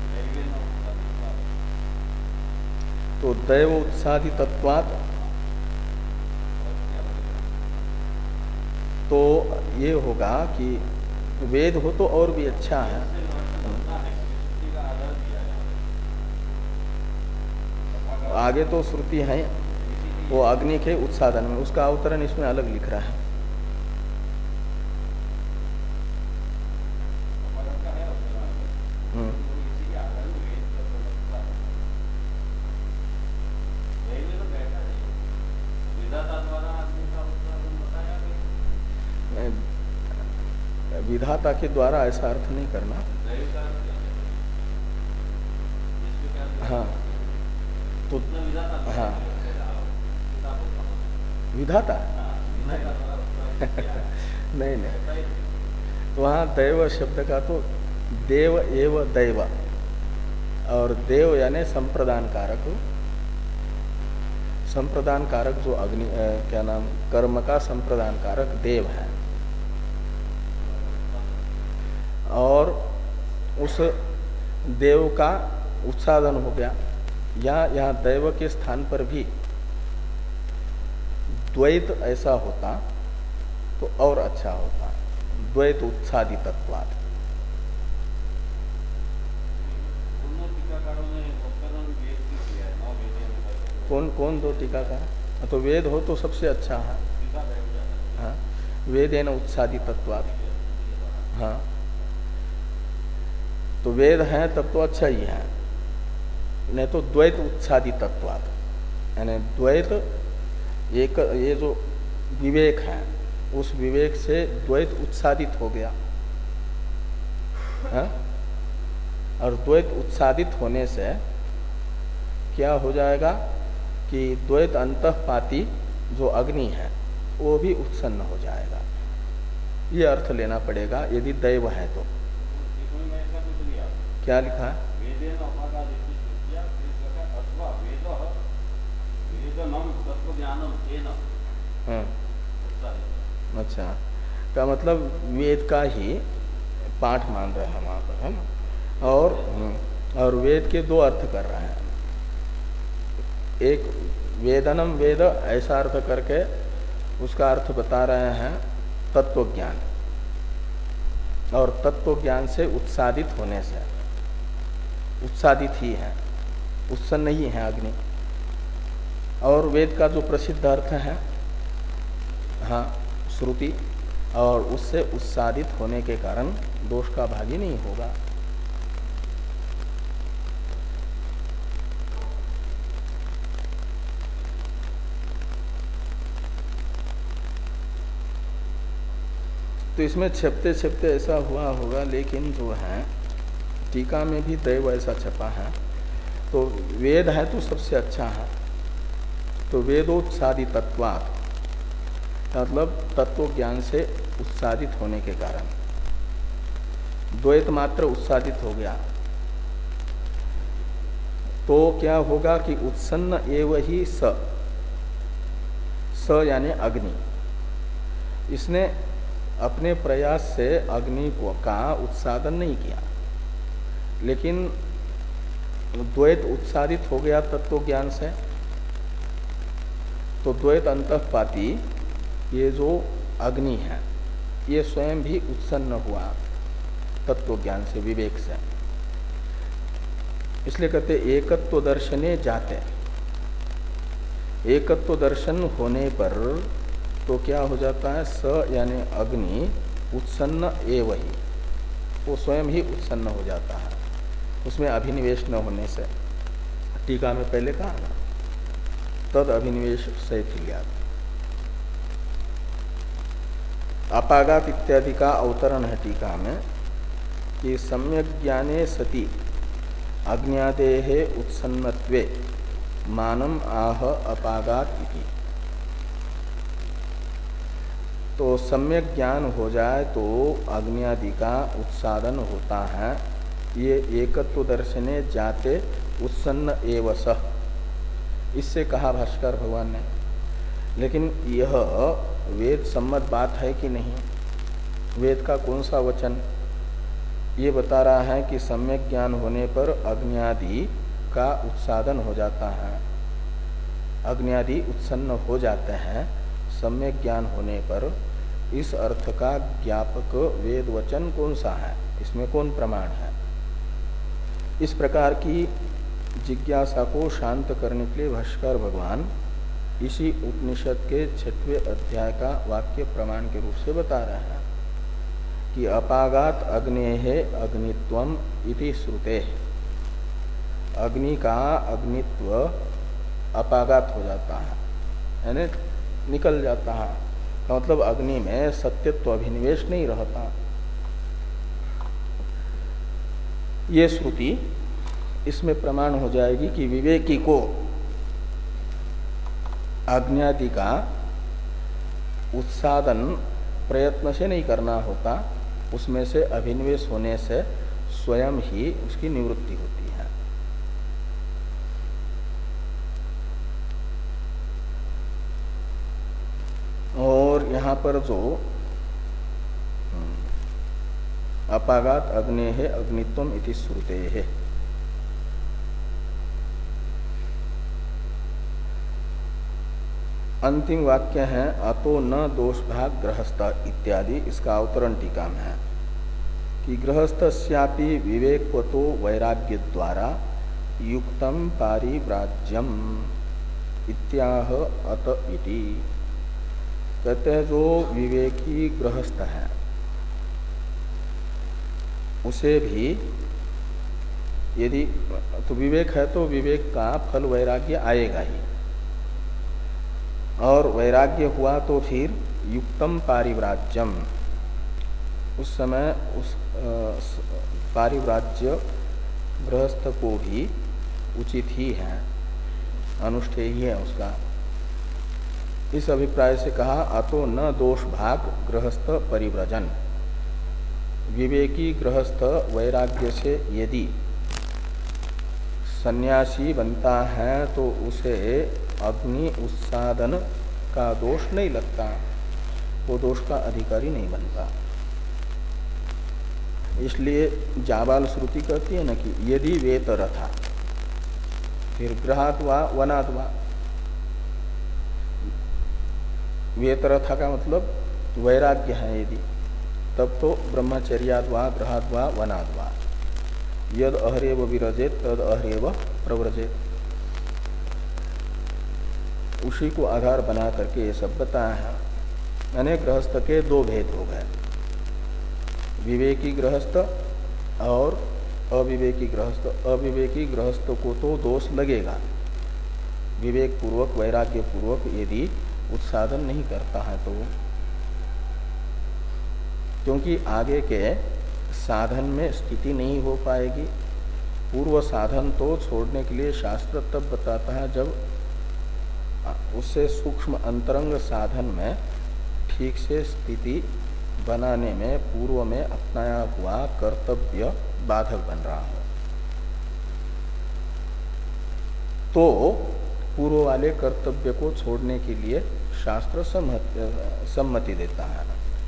तो दैव उत्सादी तत्वात् तो ये होगा कि वेद हो तो और भी अच्छा है। आगे तो श्रुति है वो अग्नि के उत्सादन में, उसका अवतरण इसमें अलग लिख रहा है। विधाता के द्वारा ऐसा अर्थ नहीं करना। हाँ तो हाँ विधाता नहीं नहीं तो वहाँ दैव शब्द का तो देव एव दैव, और देव यानी संप्रदान कारक, संप्रदान कारक जो अग्नि क्या नाम कर्म का संप्रदान कारक देव है, और उस देव का उत्सादन हो गया या यहाँ दैव के स्थान पर भी द्वैत ऐसा होता तो और अच्छा होता, द्वैत उत्सादी तत्वाद। कौन कौन दो टीकाकार? तो वेद हो तो सबसे अच्छा है। हाँ, वेद है ना उत्सादी तत्वाद। हाँ, तो वेद है तब तो अच्छा ही है, नहीं तो द्वैत उत्सादी तत्वाद, यानी द्वैत एक ये जो विवेक है उस विवेक से द्वैत उत्सादित हो गया है? और द्वैत उत्सादित होने से क्या हो जाएगा कि द्वैत अंतःपाती जो अग्नि है वो भी उत्सन्न हो जाएगा। ये अर्थ लेना पड़ेगा यदि दैव है तो। क्या लिखा है? हाँ, अच्छा, का मतलब वेद का ही पाठ मान रहे हैं वहां पर, है ना। और और वेद के दो अर्थ कर रहे हैं, एक वेदनम वेद ऐसा अर्थ करके उसका अर्थ बता रहे हैं तत्व ज्ञान, और तत्व ज्ञान से उत्सादित होने से, उत्सादित ही है, उत्सन्न ही है अग्नि। और वेद का जो प्रसिद्ध अर्थ है, हाँ, श्रुति, और उससे उत्सादित होने के कारण दोष का भागी नहीं होगा। तो इसमें छपते छपते ऐसा हुआ होगा, लेकिन जो है टीका में भी दैव ऐसा छपा है, तो वेद है तो सबसे अच्छा है। तो वेदोत्सादी तत्वात्, मतलब तत्व ज्ञान से उत्सादित होने के कारण द्वैत मात्र उत्सादित हो गया, तो क्या होगा कि उत्सन्न एव ही स, स यानी अग्नि, इसने अपने प्रयास से अग्नि को का उत्सादन नहीं किया, लेकिन द्वैत उत्सादित हो गया तत्व ज्ञान से, तो द्वैत अंतःपाती ये जो अग्नि है ये स्वयं भी उत्सन्न हुआ तत्व ज्ञान से, विवेक से। इसलिए कहते एकत्व दर्शने जाते, एकत्व दर्शन होने पर तो क्या हो जाता है, स यानी अग्नि उत्सन्न एव ही, वो स्वयं ही उत्सन्न हो जाता है, उसमें अभिनिवेश न होने से। टीका में पहले कहा ना, तद अभिनिवेश शैथिल्यात्। अपागात इत्यादि का अवतरण है टीका में कि सम्यक ज्ञाने सति अज्ञादेः उत्सन्नत्वे मानम आह अपागात इति। तो सम्यक ज्ञान हो जाए तो अग्नियादि का उत्सादन होता है, ये एकत्व दर्शने जाते उत्सन्न एव सः, इससे कहा भास्कर भगवान ने। लेकिन यह वेद सम्मत बात है कि नहीं? वेद का कौन सा वचन ये बता रहा है कि सम्यक ज्ञान होने पर अग्न्यादि का उत्सादन हो जाता है, अग्न्यादि उत्सन्न हो जाते हैं सम्यक ज्ञान होने पर। इस अर्थ का ज्ञापक वेद वचन कौन सा है, इसमें कौन प्रमाण है? इस प्रकार की जिज्ञासा को शांत करने के लिए भाष्कर भगवान इसी उपनिषद के छठवें अध्याय का वाक्य प्रमाण के रूप से बता रहे हैं कि अपागात अग्नेः अग्नित्वम इति श्रुते। अग्नि का अग्नित्व अपागात हो जाता है, यानी निकल जाता है, का मतलब अग्नि में सत्यत्व अभिनिवेश नहीं रहता। ये श्रुति इसमें प्रमाण हो जाएगी कि विवेकी को अज्ञादि का उत्सादन प्रयत्न से नहीं करना होता, उसमें से अभिनिवेश होने से स्वयं ही उसकी निवृत्ति होती है। और यहाँ पर जो अपागात अग्नेः अग्नित्वम इति श्रुते है, अंतिम वाक्य है अतो न दोष भाग गृहस्थ इत्यादि, इसका अवतरण टीका में है कि गृहस्थस्यापि विवेकवतो वैराग्य द्वारा युक्तम पारिव्राज्यम इत्याह अत इति। कहते हैं जो विवेकी गृहस्थ है उसे भी यदि तो विवेक है तो विवेक का फल वैराग्य आएगा ही, और वैराग्य हुआ तो फिर युक्तम पारिव्राज्यम, उस समय उस पारिव्राज्य गृहस्थ को भी उचित ही है, अनुष्ठेय ही है उसका। इस अभिप्राय से कहा अतो न दोष भाग गृहस्थ परिव्रजन। विवेकी गृहस्थ वैराग्य से यदि सन्यासी बनता है तो उसे अग्नि उत्सादन का दोष नहीं लगता, वो दोष का अधिकारी नहीं बनता। इसलिए जाबाल श्रुति कहती है न कि यदि वेतरथा, फिर गृहात् वा वनात् वा। वेतरथा का मतलब वैराग्य है यदि, तब तो ब्रह्मचर्याद् वा गृहात् वा वनाद् वा। यद अहरेव विरजेत तद अहरेव प्रव्रजेत, उसी को आधार बना करके ये सब बताया है। अनेक गृहस्थ के दो भेद हो गए, विवेकी गृहस्थ और अविवेकी गृहस्थ। अविवेकी गृहस्थ को तो दोष लगेगा, विवेक पूर्वक वैराग्य पूर्वक यदि उत्साधन नहीं करता है तो, क्योंकि आगे के साधन में स्थिति नहीं हो पाएगी। पूर्व साधन तो छोड़ने के लिए शास्त्र तब बताता है जब उससे सूक्ष्म अंतरंग साधन में ठीक से स्थिति बनाने में पूर्व में अपनाया हुआ कर्तव्य बाधक बन रहा हो, तो पूर्व वाले कर्तव्य को छोड़ने के लिए शास्त्र सम्मति देता है।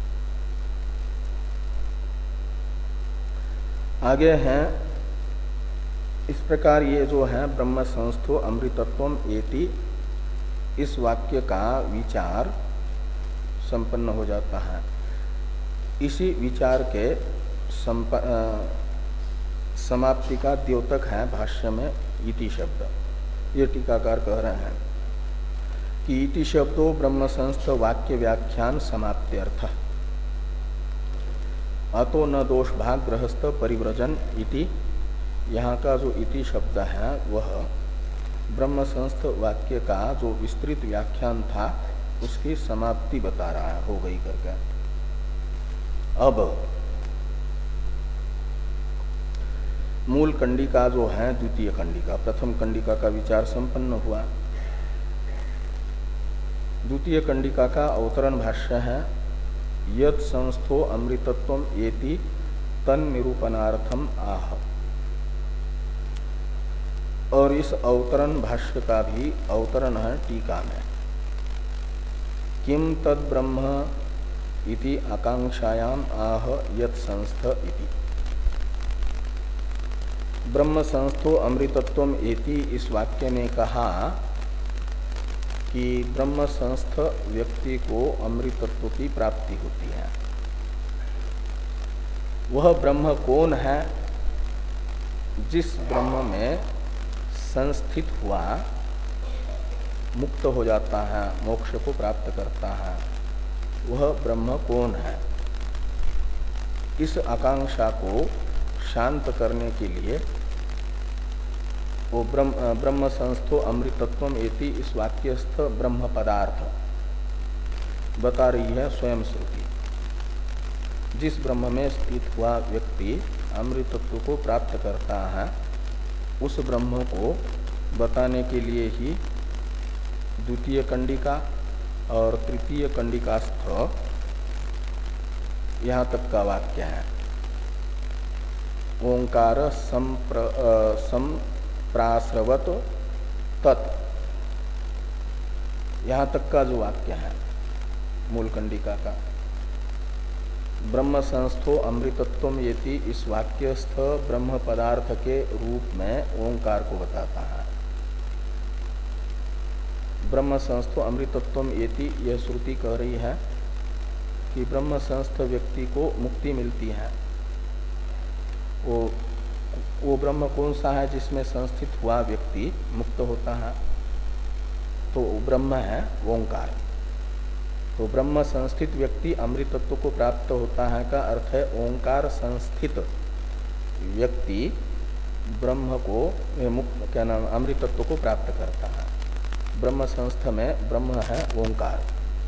आगे हैं इस प्रकार ये जो है ब्रह्म संस्थो अमृतत्वम एति, इस वाक्य का विचार संपन्न हो जाता है। इसी विचार के समाप्ति का द्योतक है भाष्य में इति शब्द। ये टीकाकार कह रहे हैं कि इति शब्दो ब्रह्म संस्थ वाक्य व्याख्यान समाप्त्यर्थ, अतो न दोष भाग गृहस्थ परिव्रजन इति। यहाँ का जो इति शब्द है वह ब्रह्म संस्थ वाक्य का जो विस्तृत व्याख्यान था उसकी समाप्ति बता रहा है, हो गई करके। अब मूल कंडिका जो है द्वितीय कंडिका, प्रथम कंडिका का विचार संपन्न हुआ। द्वितीय कंडिका का अवतरण भाष्य है यत् संस्थो अमृतत्वम एति तन निरूपणार्थम आह। और इस अवतरण भाष्य का भी अवतरण है टीका में, किम तद ब्रह्म इति आकांक्षायाम आह यत् संस्थ इति। ब्रह्म संस्थो अमृतत्वम एति इस वाक्य ने कहा कि ब्रह्म संस्थ व्यक्ति को अमृतत्व की प्राप्ति होती है। वह ब्रह्म कौन है? जिस ब्रह्म में संस्थित हुआ मुक्त हो जाता है, मोक्ष को प्राप्त करता है, वह ब्रह्म कौन है? इस आकांक्षा को शांत करने के लिए वो ब्रह्म ब्रह्म संस्थो अमृतत्वम एति इस वाक्यस्थ ब्रह्म पदार्थ बता रही है स्वयं श्रुति। जिस ब्रह्म में स्थित हुआ व्यक्ति अमृतत्व को प्राप्त करता है, उस ब्रह्म को बताने के लिए ही द्वितीय कंडिका और तृतीय कंडिकास्थ यहाँ तक का वाक्य है। ओंकार संप्र सम प्राश्रवत तत्, यहाँ तक का जो वाक्य है मूल कंडिका का, ब्रह्म संस्थो अमृतत्वम येति इस वाक्यस्थ ब्रह्म पदार्थ के रूप में ओंकार को बताता है। ब्रह्म संस्थो अमृतत्वम एति यह श्रुति कह रही है कि ब्रह्म संस्थ व्यक्ति को मुक्ति मिलती है। वो वो ब्रह्म कौन सा है जिसमें संस्थित हुआ व्यक्ति मुक्त होता है? तो ब्रह्म है ओंकार। तो ब्रह्म संस्थित व्यक्ति अमृतत्व को प्राप्त होता है का अर्थ है ओंकार संस्थित व्यक्ति ब्रह्म को मुक्त क्या नाम अमृतत्व को प्राप्त करता है। ब्रह्म संस्थ में ब्रह्म है ओंकार।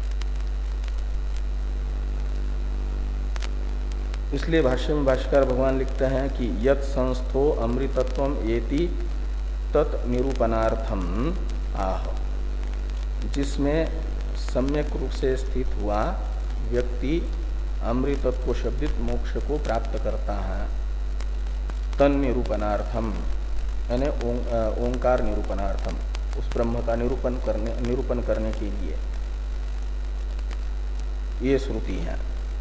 इसलिए भाष्य में भाष्यकार भगवान लिखते हैं कि यत् संस्थो अमृतत्वम एति तत् निरूपणार्थम आह, जिसमें सम्यक रूप से स्थित हुआ व्यक्ति अमृतत्व शब्दित मोक्ष को प्राप्त करता है। तन निरूपणार्थम यानी ओंकार निरूपणार्थम, उस ब्रह्म का निरूपण करने निरूपण करने के लिए ये श्रुति है।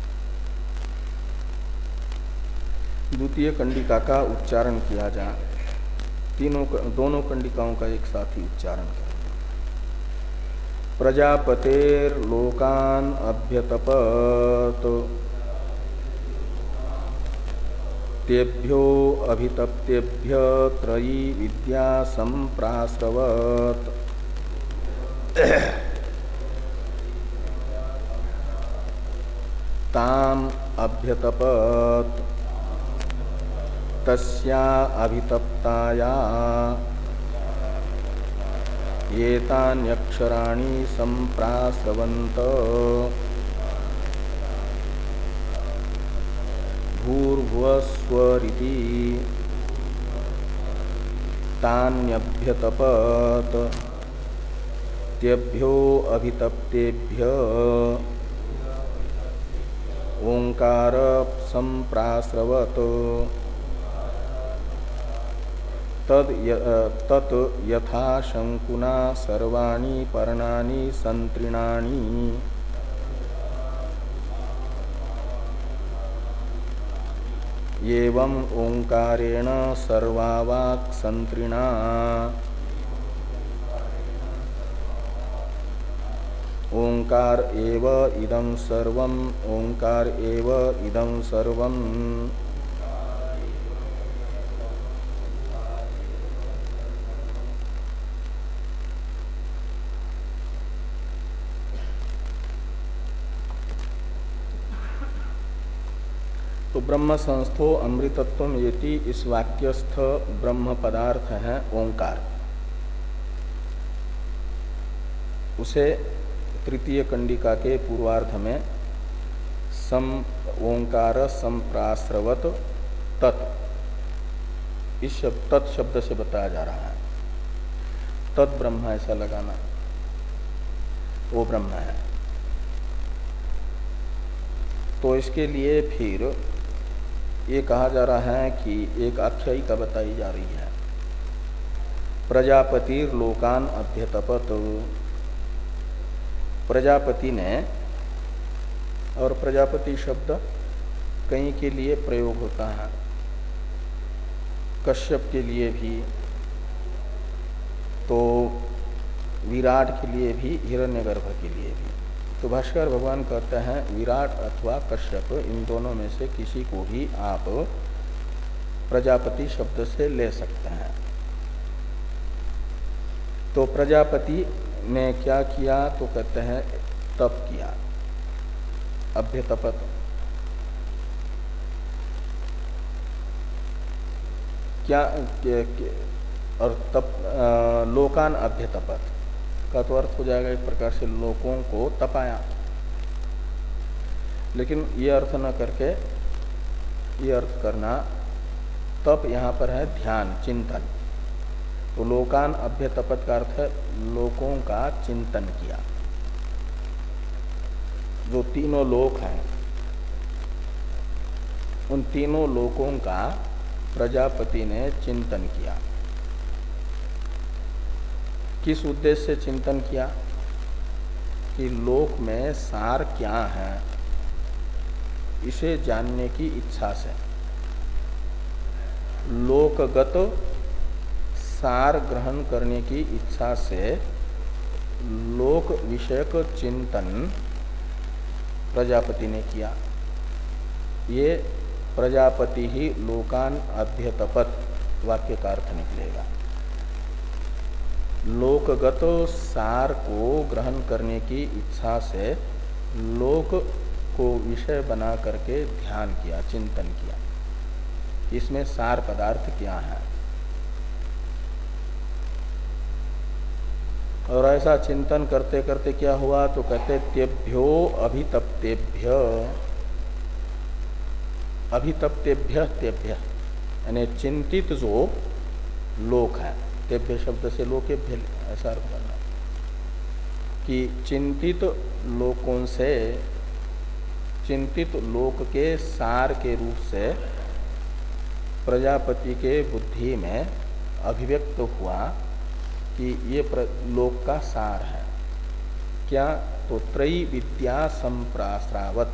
द्वितीय कंडिका का उच्चारण किया जाए, तीनों दोनों कंडिकाओं का एक साथ ही उच्चारण करें। प्रजापतेर लोकान अभ्यतपत तेभ्यो अभितप्तेभ्य त्रयी विद्या संप्रास्रवत ताम अभ्यतपत तस्या अभितप्ताया एतान्यक्षराणि संप्रास्रवन्त भूर्भुवस्वरिति तान्यभ्यतपत तेभ्यो अभितप्तेभ्य ओंकार संप्रास्रवत तद तत् यथा शंकुना सर्वाणि पर्णानि संतृणानि एवं ओंकारेण सर्वावाक् संतृणा ओंकार एव इदं सर्वं ओंकार एव इदं सर्वं तो ब्रह्म संस्थो अमृतत्वम येति इस वाक्यस्थ ब्रह्म पदार्थ है ओंकार। उसे तृतीय कंडिका के पूर्वार्ध में सम ओंकार संप्रास्रवत तत् इस शब्द तत् शब्द से बताया जा रहा है। तत् ब्रह्म ऐसा लगाना, वो ब्रह्म है। तो इसके लिए फिर ये कहा जा रहा है कि एक आख्यायिका बताई जा रही है। प्रजापतिर लोकान अभ्यतपत, प्रजापति ने, और प्रजापति शब्द कहीं के लिए प्रयोग होता है, कश्यप के लिए भी, तो विराट के लिए भी, हिरण्यगर्भ के लिए भी। तो भाष्कर भगवान कहते हैं विराट अथवा कश्यप इन दोनों में से किसी को भी आप प्रजापति शब्द से ले सकते हैं। तो प्रजापति ने क्या किया? तो कहते हैं तप किया, अभ्यतपत। क्या और तप लोकान अभ्यतपत का तो अर्थ हो जाएगा एक प्रकार से लोगों को तपाया, लेकिन ये अर्थ न करके ये अर्थ करना, तप यहाँ पर है ध्यान, चिंतन। तो लोकान अभ्यतपत का अर्थ है लोकों का चिंतन किया। जो तीनों लोक हैं उन तीनों लोकों का प्रजापति ने चिंतन किया। किस उद्देश्य से चिंतन किया? कि लोक में सार क्या है इसे जानने की इच्छा से, लोकगत सार ग्रहण करने की इच्छा से लोक विषयक चिंतन प्रजापति ने किया। ये प्रजापति ही लोकान अभ्यतपत वाक्य का अर्थ निकलेगा। लोकगत सार को ग्रहण करने की इच्छा से लोक को विषय बना करके ध्यान किया, चिंतन किया, इसमें सार पदार्थ क्या है। और ऐसा चिंतन करते करते क्या हुआ तो कहते तेभ्यो अभितप्तेभ्य, अभितप्तेभ्य तेभ्य यानी चिंतित जो लोक है, तेभ्य शब्द से लोकेभ्य ऐसा अर्थ करना कि चिंतित लोकों से, चिंतित लोक के सार के रूप से प्रजापति के बुद्धि में अभिव्यक्त हुआ कि ये लोक का सार है। क्या तो त्रयी विद्या संप्रास्रावत,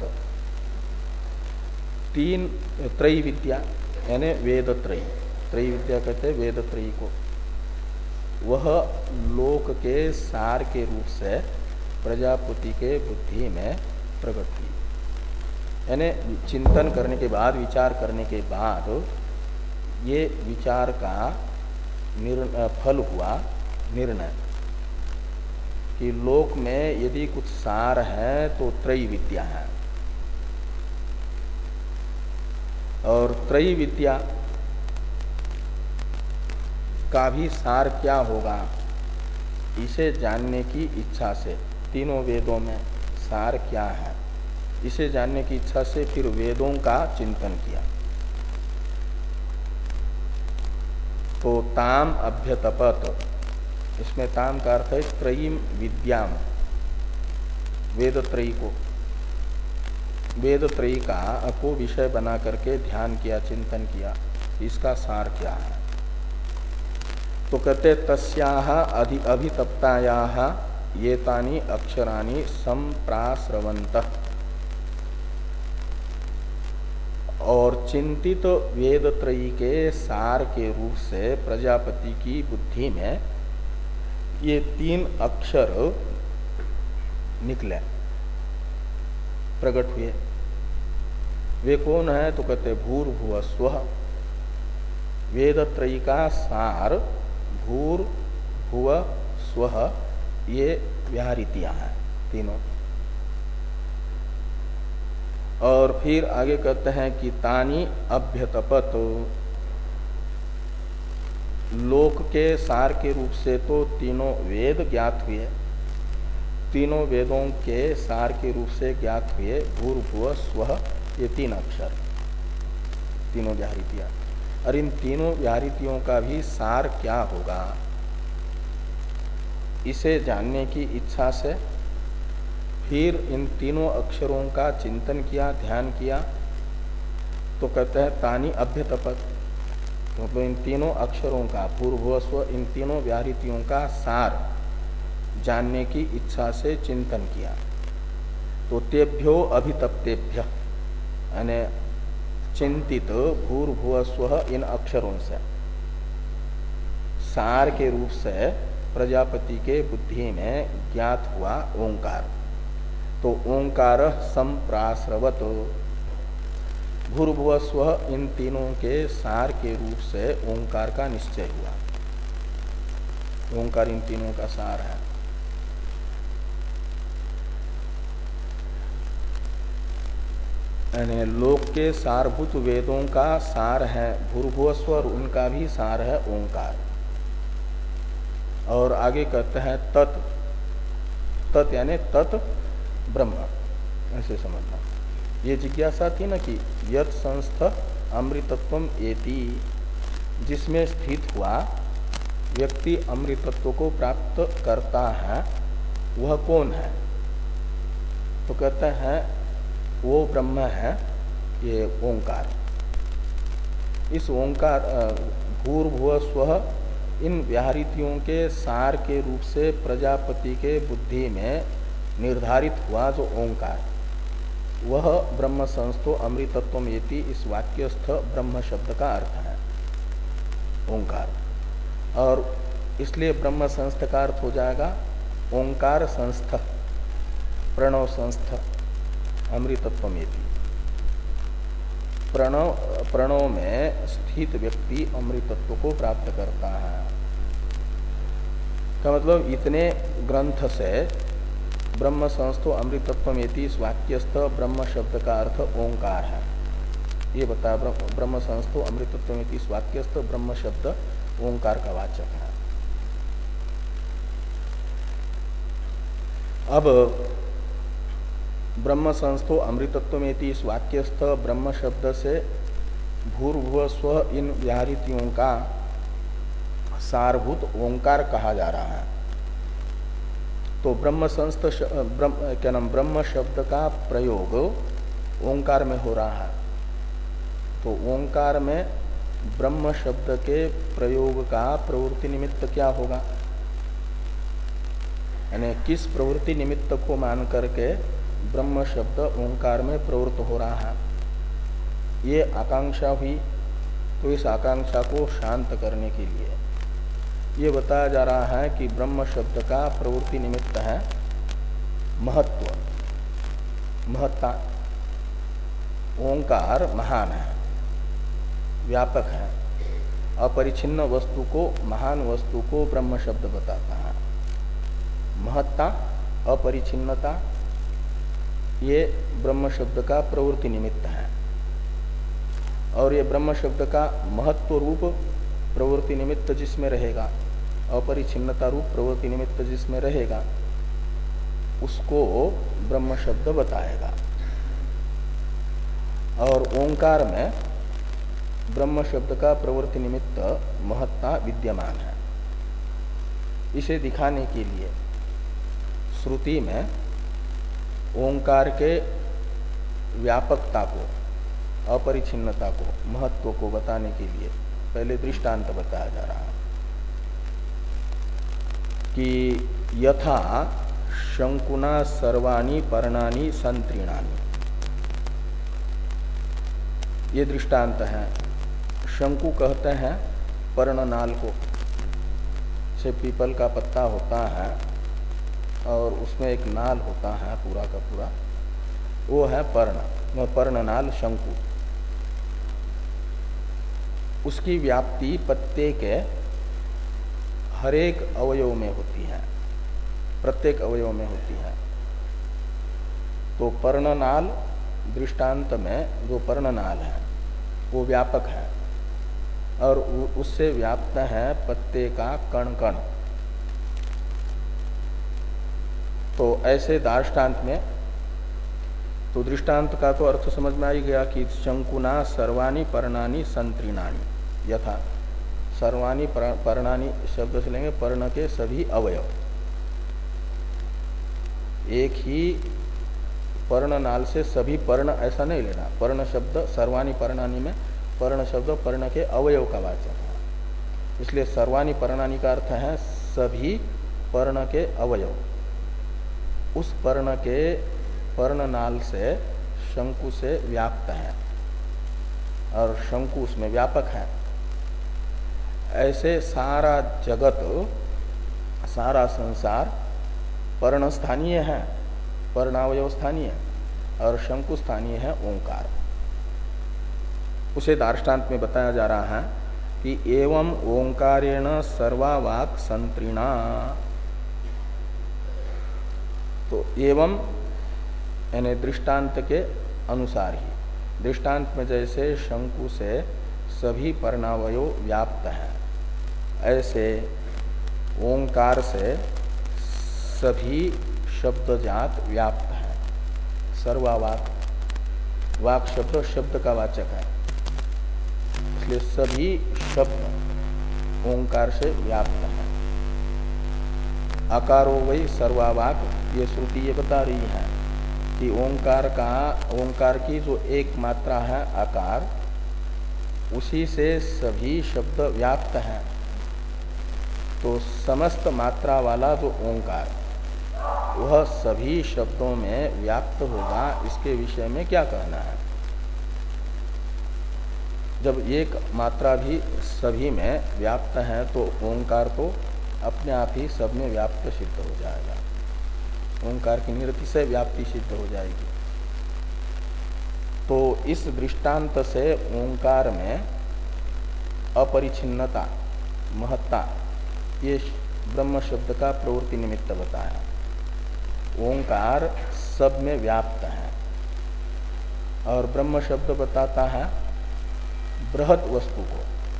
तीन त्रयी विद्या यानी वेद त्रयी, त्रयी विद्या कहते हैं वेद त्रयी को, वह लोक के सार के रूप से प्रजापति के बुद्धि में प्रकट हुई। यानी चिंतन करने के बाद, विचार करने के बाद ये विचार का निर्णय फल हुआ, निर्णय कि लोक में यदि कुछ सार है तो त्रयी विद्या है। और त्रयी विद्या का भी सार क्या होगा, इसे जानने की इच्छा से, तीनों वेदों में सार क्या है इसे जानने की इच्छा से फिर वेदों का चिंतन किया। तो ताम अभ्यतपत, इसमें ताम का अर्थ है त्रयीम विद्याम, वेद त्रयी को, वेद त्रयी का को विषय बना करके ध्यान किया, चिंतन किया, इसका सार क्या है। तो कहते तस्याह अधि अभितप्तायाह ये तानि अक्षराणि संप्रास्रवन्तः, और चिंतित वेद त्रयी के सार के रूप से प्रजापति की बुद्धि में ये तीन अक्षर निकले, प्रकट हुए। वे कौन है तो कहते भूर्भुव स्वः, वेद त्रयी का सार भूर्भुव स्वः, ये व्याहृतियां हैं तीनों। और फिर आगे कहते हैं कि तानी अभ्यतपत, लोक के सार के रूप से तो तीनों वेद ज्ञात हुए, तीनों वेदों के सार के रूप से ज्ञात हुए भूर्भुव स्वः, ये तीन अक्षर, तीनों व्याहृतियां। और इन तीनों व्याहृतियों का भी सार क्या होगा, इसे जानने की इच्छा से फिर इन तीनों अक्षरों का चिंतन किया, ध्यान किया। तो कहते हैं तानी अभ्यतपत, तो इन तीनों अक्षरों का पूर्वस्व, इन तीनों व्याहृतियों का सार जानने की इच्छा से चिंतन किया। तो तेभ्यो अभितप्तेभ्य यानी चिंतित भूर्भुवस्व इन अक्षरों से सार के रूप से प्रजापति के बुद्धि में ज्ञात हुआ ओंकार। तो ओंकार संप्रास्रवत, भूर्भुवस्व इन तीनों के सार के रूप से ओंकार का निश्चय हुआ। ओंकार इन तीनों का सार है। यानी लोक के सारभूत वेदों का सार है भूर्भुवस्व और उनका भी सार है ओंकार। और आगे कहते हैं तत्, तत् यानी तत् ब्रह्म, ऐसे समझना। ये जिज्ञासा थी ना कि यत् संस्थ अमृतत्वम एति, जिसमें स्थित हुआ व्यक्ति अमृतत्व को प्राप्त करता है, वह कौन है? तो कहते हैं वो ब्रह्म है, ये ओंकार। इस ओंकार भूर्भुव स्वः इन व्याहृतियों के सार के रूप से प्रजापति के बुद्धि में निर्धारित हुआ जो ओंकार, वह ब्रह्म संस्थो अमृतत्वम येति, इस वाक्यस्थ ब्रह्म शब्द का अर्थ है ओंकार। और इसलिए ब्रह्म संस्थ का अर्थ हो जाएगा ओंकार संस्थ प्रणव संस्थ अमृतत्वमेति। प्रणव प्रणव में स्थित व्यक्ति अमृतत्व को प्राप्त करता है। का मतलब इतने ग्रंथ से ब्रह्म संस्थो अमृतत्वमेति इस वाक्यस्थ ब्रह्म शब्द का अर्थ ओंकार है। ये बताया ब्रह्म संस्थो अमृतत्वमेति इस वाक्यस्थ ब्रह्म शब्द ओंकार का वाचक है। अब ब्रह्म संस्थो अमृतत्वमेति इस वाक्यस्थ ब्रह्म शब्द से भूर्भुव स्व इन व्याहृतियों का सारभूत ओंकार कहा जा रहा है। तो ब्रह्म संस्थ ब्रह्म क्या नाम ब्रह्म शब्द का प्रयोग ओंकार में हो रहा है। तो ओंकार में ब्रह्म शब्द के प्रयोग का प्रवृत्ति निमित्त क्या होगा, यानी किस प्रवृत्ति निमित्त को मान करके ब्रह्म शब्द ओंकार में प्रवृत्त हो रहा है, ये आकांक्षा हुई। तो इस आकांक्षा को शांत करने के लिए ये बताया जा रहा है कि ब्रह्म शब्द का प्रवृत्ति निमित्त है महत्व, महत्ता। ओंकार महान है, व्यापक है, अपरिछिन्न वस्तु को, महान वस्तु को ब्रह्म शब्द बताता है। महत्ता, अपरिछिन्नता, ये ब्रह्म शब्द का प्रवृत्ति निमित्त है। और ये ब्रह्म शब्द का महत्व रूप प्रवृत्ति निमित्त जिसमें रहेगा, अपरिछिन्नता रूप प्रवृत्ति निमित्त जिसमें रहेगा, उसको ब्रह्म शब्द बताएगा। और ओंकार में ब्रह्म शब्द का प्रवृत्ति निमित्त महत्ता विद्यमान है। इसे दिखाने के लिए श्रुति में ओंकार के व्यापकता को, अपरिछिन्नता को, महत्व को बताने के लिए पहले दृष्टांत बताया जा रहा है कि यथा शंकुना सर्वाणि पर्णानि संतीर्णानि। ये दृष्टांत है। शंकु कहते हैं पर्णनाल को, से पीपल का पत्ता होता है और उसमें एक नाल होता है पूरा का पूरा, वो है पर्ण, पर्णनाल शंकु। उसकी व्याप्ति पत्ते के हरेक अवयव में होती है, प्रत्येक अवयव में होती है। तो पर्णनाल दृष्टांत में जो पर्णनाल है वो व्यापक है और उससे व्याप्त है पत्ते का कण कण। तो ऐसे दृष्टांत में, तो दृष्टांत का तो अर्थ समझ में आ ही गया कि शंकुना सर्वाणि पर्णानि संतीर्णानि। यथा सर्वाणि पर्णानि शब्द से लेंगे पर्ण के सभी अवयव। एक ही पर्णनाल से सभी पर्ण ऐसा नहीं लेना। पर्ण शब्द सर्वाणि पर्णानि में पर्ण शब्द पर्ण के अवयव का वाचक है, इसलिए सर्वाणि पर्णानि का अर्थ है सभी पर्ण के अवयव। उस पर्ण के पर्णनाल से शंकु से व्याप्त है और शंकु उसमें व्यापक है। ऐसे सारा जगत, सारा संसार पर्ण स्थानीय है, पर्णावयव स्थानीय, और शंकु स्थानीय है ओंकार। उसे दार्ष्टान्त में बताया जा रहा है कि एवं ओंकारेण सर्वा वाक् संतीर्णा। तो एवं यानी दृष्टांत के अनुसार ही, दृष्टांत में जैसे शंकु से सभी पर्णावयव व्याप्त है, ऐसे ओंकार से सभी शब्दजात व्याप्त है। सर्वावाक, वाक शब्द शब्द का वाचक है, इसलिए सभी शब्द ओंकार से व्याप्त है। आकारो वही सर्वावाक, ये श्रुति ये बता रही है कि ओंकार का, ओंकार की जो एक मात्रा है आकार, उसी से सभी शब्द व्याप्त हैं। तो समस्त मात्रा वाला जो ओंकार, वह सभी शब्दों में व्याप्त होगा, इसके विषय में क्या कहना है। जब एक मात्रा भी सभी में व्याप्त है तो ओंकार तो अपने आप ही सब में व्याप्त सिद्ध हो जाएगा। ओंकार की निरतिशय व्याप्ति सिद्ध हो जाएगी। तो इस दृष्टांत से ओंकार में अपरिछिन्नता, महत्ता, ये ब्रह्म शब्द का प्रवृत्ति निमित्त बताया। ओंकार सब में व्याप्त है और ब्रह्म शब्द बताता है बृहत वस्तु को।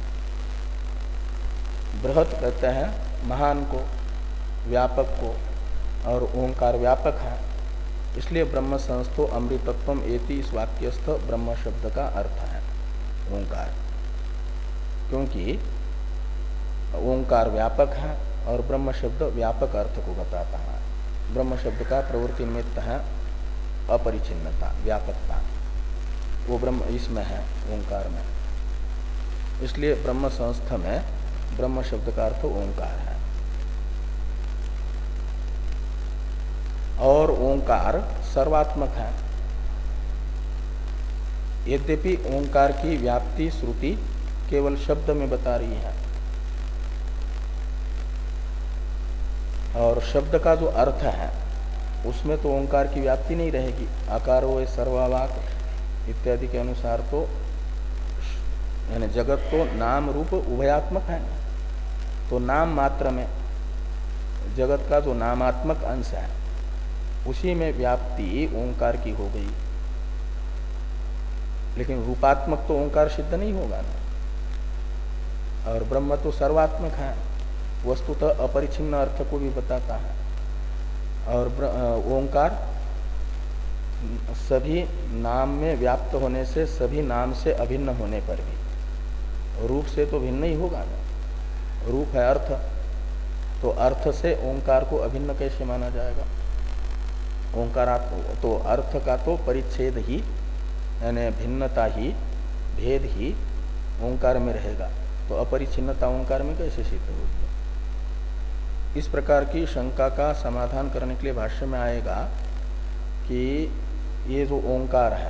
बृहत कहते हैं महान को, व्यापक को, और ओंकार व्यापक है। इसलिए ब्रह्म संस्थो अमृतत्वम एति इस वाक्यस्थ ब्रह्म शब्द का अर्थ है ओंकार, क्योंकि ओंकार व्यापक है और ब्रह्म शब्द व्यापक अर्थ को बताता है। ब्रह्म शब्द का प्रवृत्ति निमित्त है अपरिचिन्नता, व्यापकता, वो ब्रह्म इसमें है ओंकार में। इसलिए ब्रह्म संस्थ में ब्रह्म शब्द का अर्थ ओंकार है। और ओंकार सर्वात्मक है। यद्यपि ओंकार की व्याप्ति श्रुति केवल शब्द में बता रही है और शब्द का जो अर्थ है उसमें तो ओंकार की व्याप्ति नहीं रहेगी। आकारो सर्ववाक इत्यादि के अनुसार तो यानी जगत तो नाम रूप उभयात्मक है, तो नाम मात्र में जगत का जो नामात्मक अंश है उसी में व्याप्ति ओंकार की हो गई। लेकिन रूपात्मक तो ओंकार सिद्ध नहीं होगा ना। और ब्रह्म तो सर्वात्मक है, वस्तुतः अपरिछिन्न अर्थ को भी बताता है। और ओंकार सभी नाम में व्याप्त होने से, सभी नाम से अभिन्न होने पर भी रूप से तो भिन्न ही होगा ना। रूप है अर्थ, तो अर्थ से ओंकार को अभिन्न कैसे माना जाएगा? ओंकार तो अर्थ का तो परिच्छेद ही यानी भिन्नता ही, भेद ही ओंकार में रहेगा, तो अपरिछिन्नता ओंकार में कैसे सिद्ध होगी? इस प्रकार की शंका का समाधान करने के लिए भाष्य में आएगा कि ये जो ओंकार है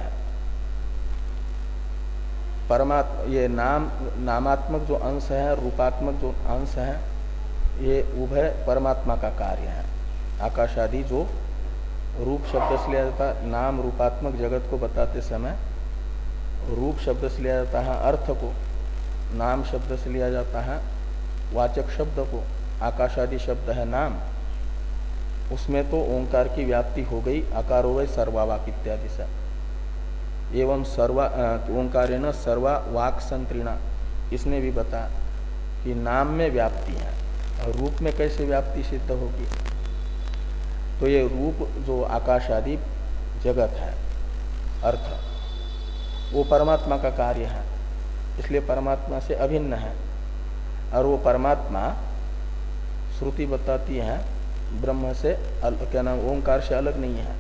परमात्मा, ये नाम नामात्मक जो अंश है, रूपात्मक जो अंश है, ये उभय परमात्मा का कार्य है। आकाश आदि जो रूप शब्द से लिया जाता है, नाम रूपात्मक जगत को बताते समय रूप शब्द से लिया जाता है अर्थ को, नाम शब्द से लिया जाता है वाचक शब्द को, आकाश आदि शब्द है नाम, उसमें तो ओंकार की व्याप्ति हो गई। आकारो वै सर्वावाक इत्यादि से। एवं सर्वा ओंकारेण सर्वा वाक संत्रिणा, इसने भी बताया कि नाम में व्याप्ति है और रूप में कैसे व्याप्ति सिद्ध होगी? तो ये रूप जो आकाश आदि जगत है अर्थ, वो परमात्मा का कार्य है, इसलिए परमात्मा से अभिन्न है। और वो परमात्मा श्रुति बताती है ब्रह्म से क्या नाम ओंकार से अलग नहीं है।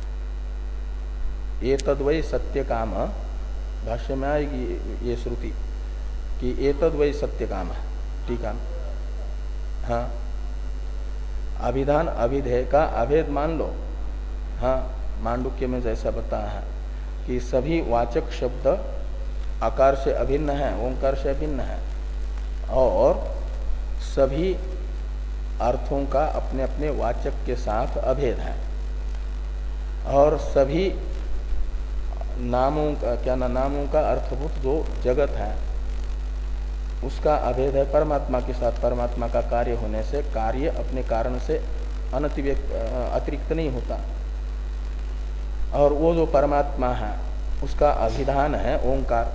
ये तद्वै सत्य काम, भाष्य में आएगी ये श्रुति कि ये तद्वै सत्य काम है। ठीक है, हाँ, अभिधान अभिधेय का अभेद मान लो। हाँ, मांडुक्य में जैसा बताया है कि सभी वाचक शब्द आकार से अभिन्न है, ओंकार से अभिन्न है, और सभी अर्थों का अपने अपने वाचक के साथ अभेद है, और सभी नामों का क्या ना नामों का अर्थभूत जो जगत है उसका अभेद है परमात्मा के साथ। परमात्मा का कार्य होने से कार्य अपने कारण से अनतिव्यक्त अतिरिक्त नहीं होता, और वो जो परमात्मा है उसका अभिधान है ओंकार।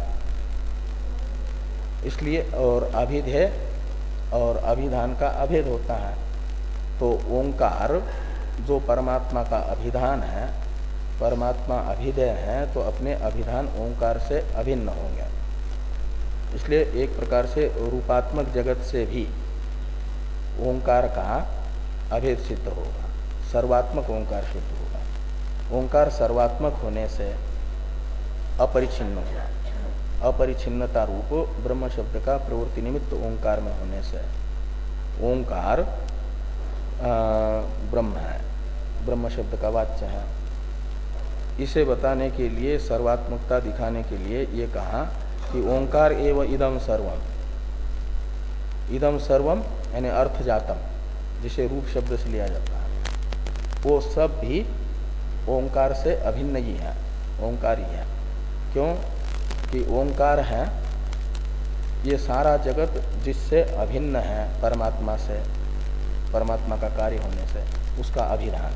इसलिए और अभिधेय और अभिधान का अभेद होता है, तो ओंकार जो परमात्मा का अभिधान है, परमात्मा अभिधेय है, तो अपने अभिधान ओंकार से अभिन्न होंगे। इसलिए एक प्रकार से रूपात्मक जगत से भी ओंकार का अभेद सिद्ध होगा, सर्वात्मक ओंकार सिद्ध होगा। ओंकार सर्वात्मक होने से अपरिछिन्न हुआ, अपरिछिन्नता रूप ब्रह्म शब्द का प्रवृत्ति निमित्त ओंकार में होने से ओंकार ब्रह्म है, ब्रह्म शब्द का वाच्य है। इसे बताने के लिए, सर्वात्मकता दिखाने के लिए ये कहा कि ओंकार एव इदम सर्वम, इदम सर्वम यानी अर्थ जातम, जिसे रूप शब्द से लिया जाता है, वो सब भी ओंकार से अभिन्न ही है, ओंकार ही है। क्यों कि ओंकार है ये सारा जगत जिससे अभिन्न है, परमात्मा से, परमात्मा का कार्य होने से, उसका अभिधान।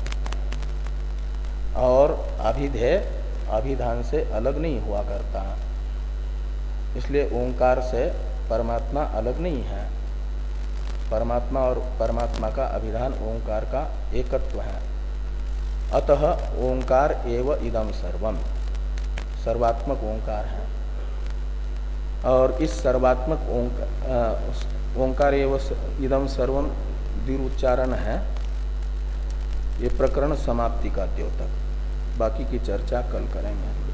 और अभिधेय अभिधान से अलग नहीं हुआ करता, इसलिए ओंकार से परमात्मा अलग नहीं है। परमात्मा और परमात्मा का अभिधान ओंकार का एकत्व है। अतः ओंकार एव इदम सर्वम, सर्वात्मक ओंकार है। और इस सर्वात्मक ओंकार ओंकार एव इदम सर्वम द्विरुच्चारण है। ये प्रकरण समाप्ति का द्योतक, बाकी की चर्चा कल करेंगे।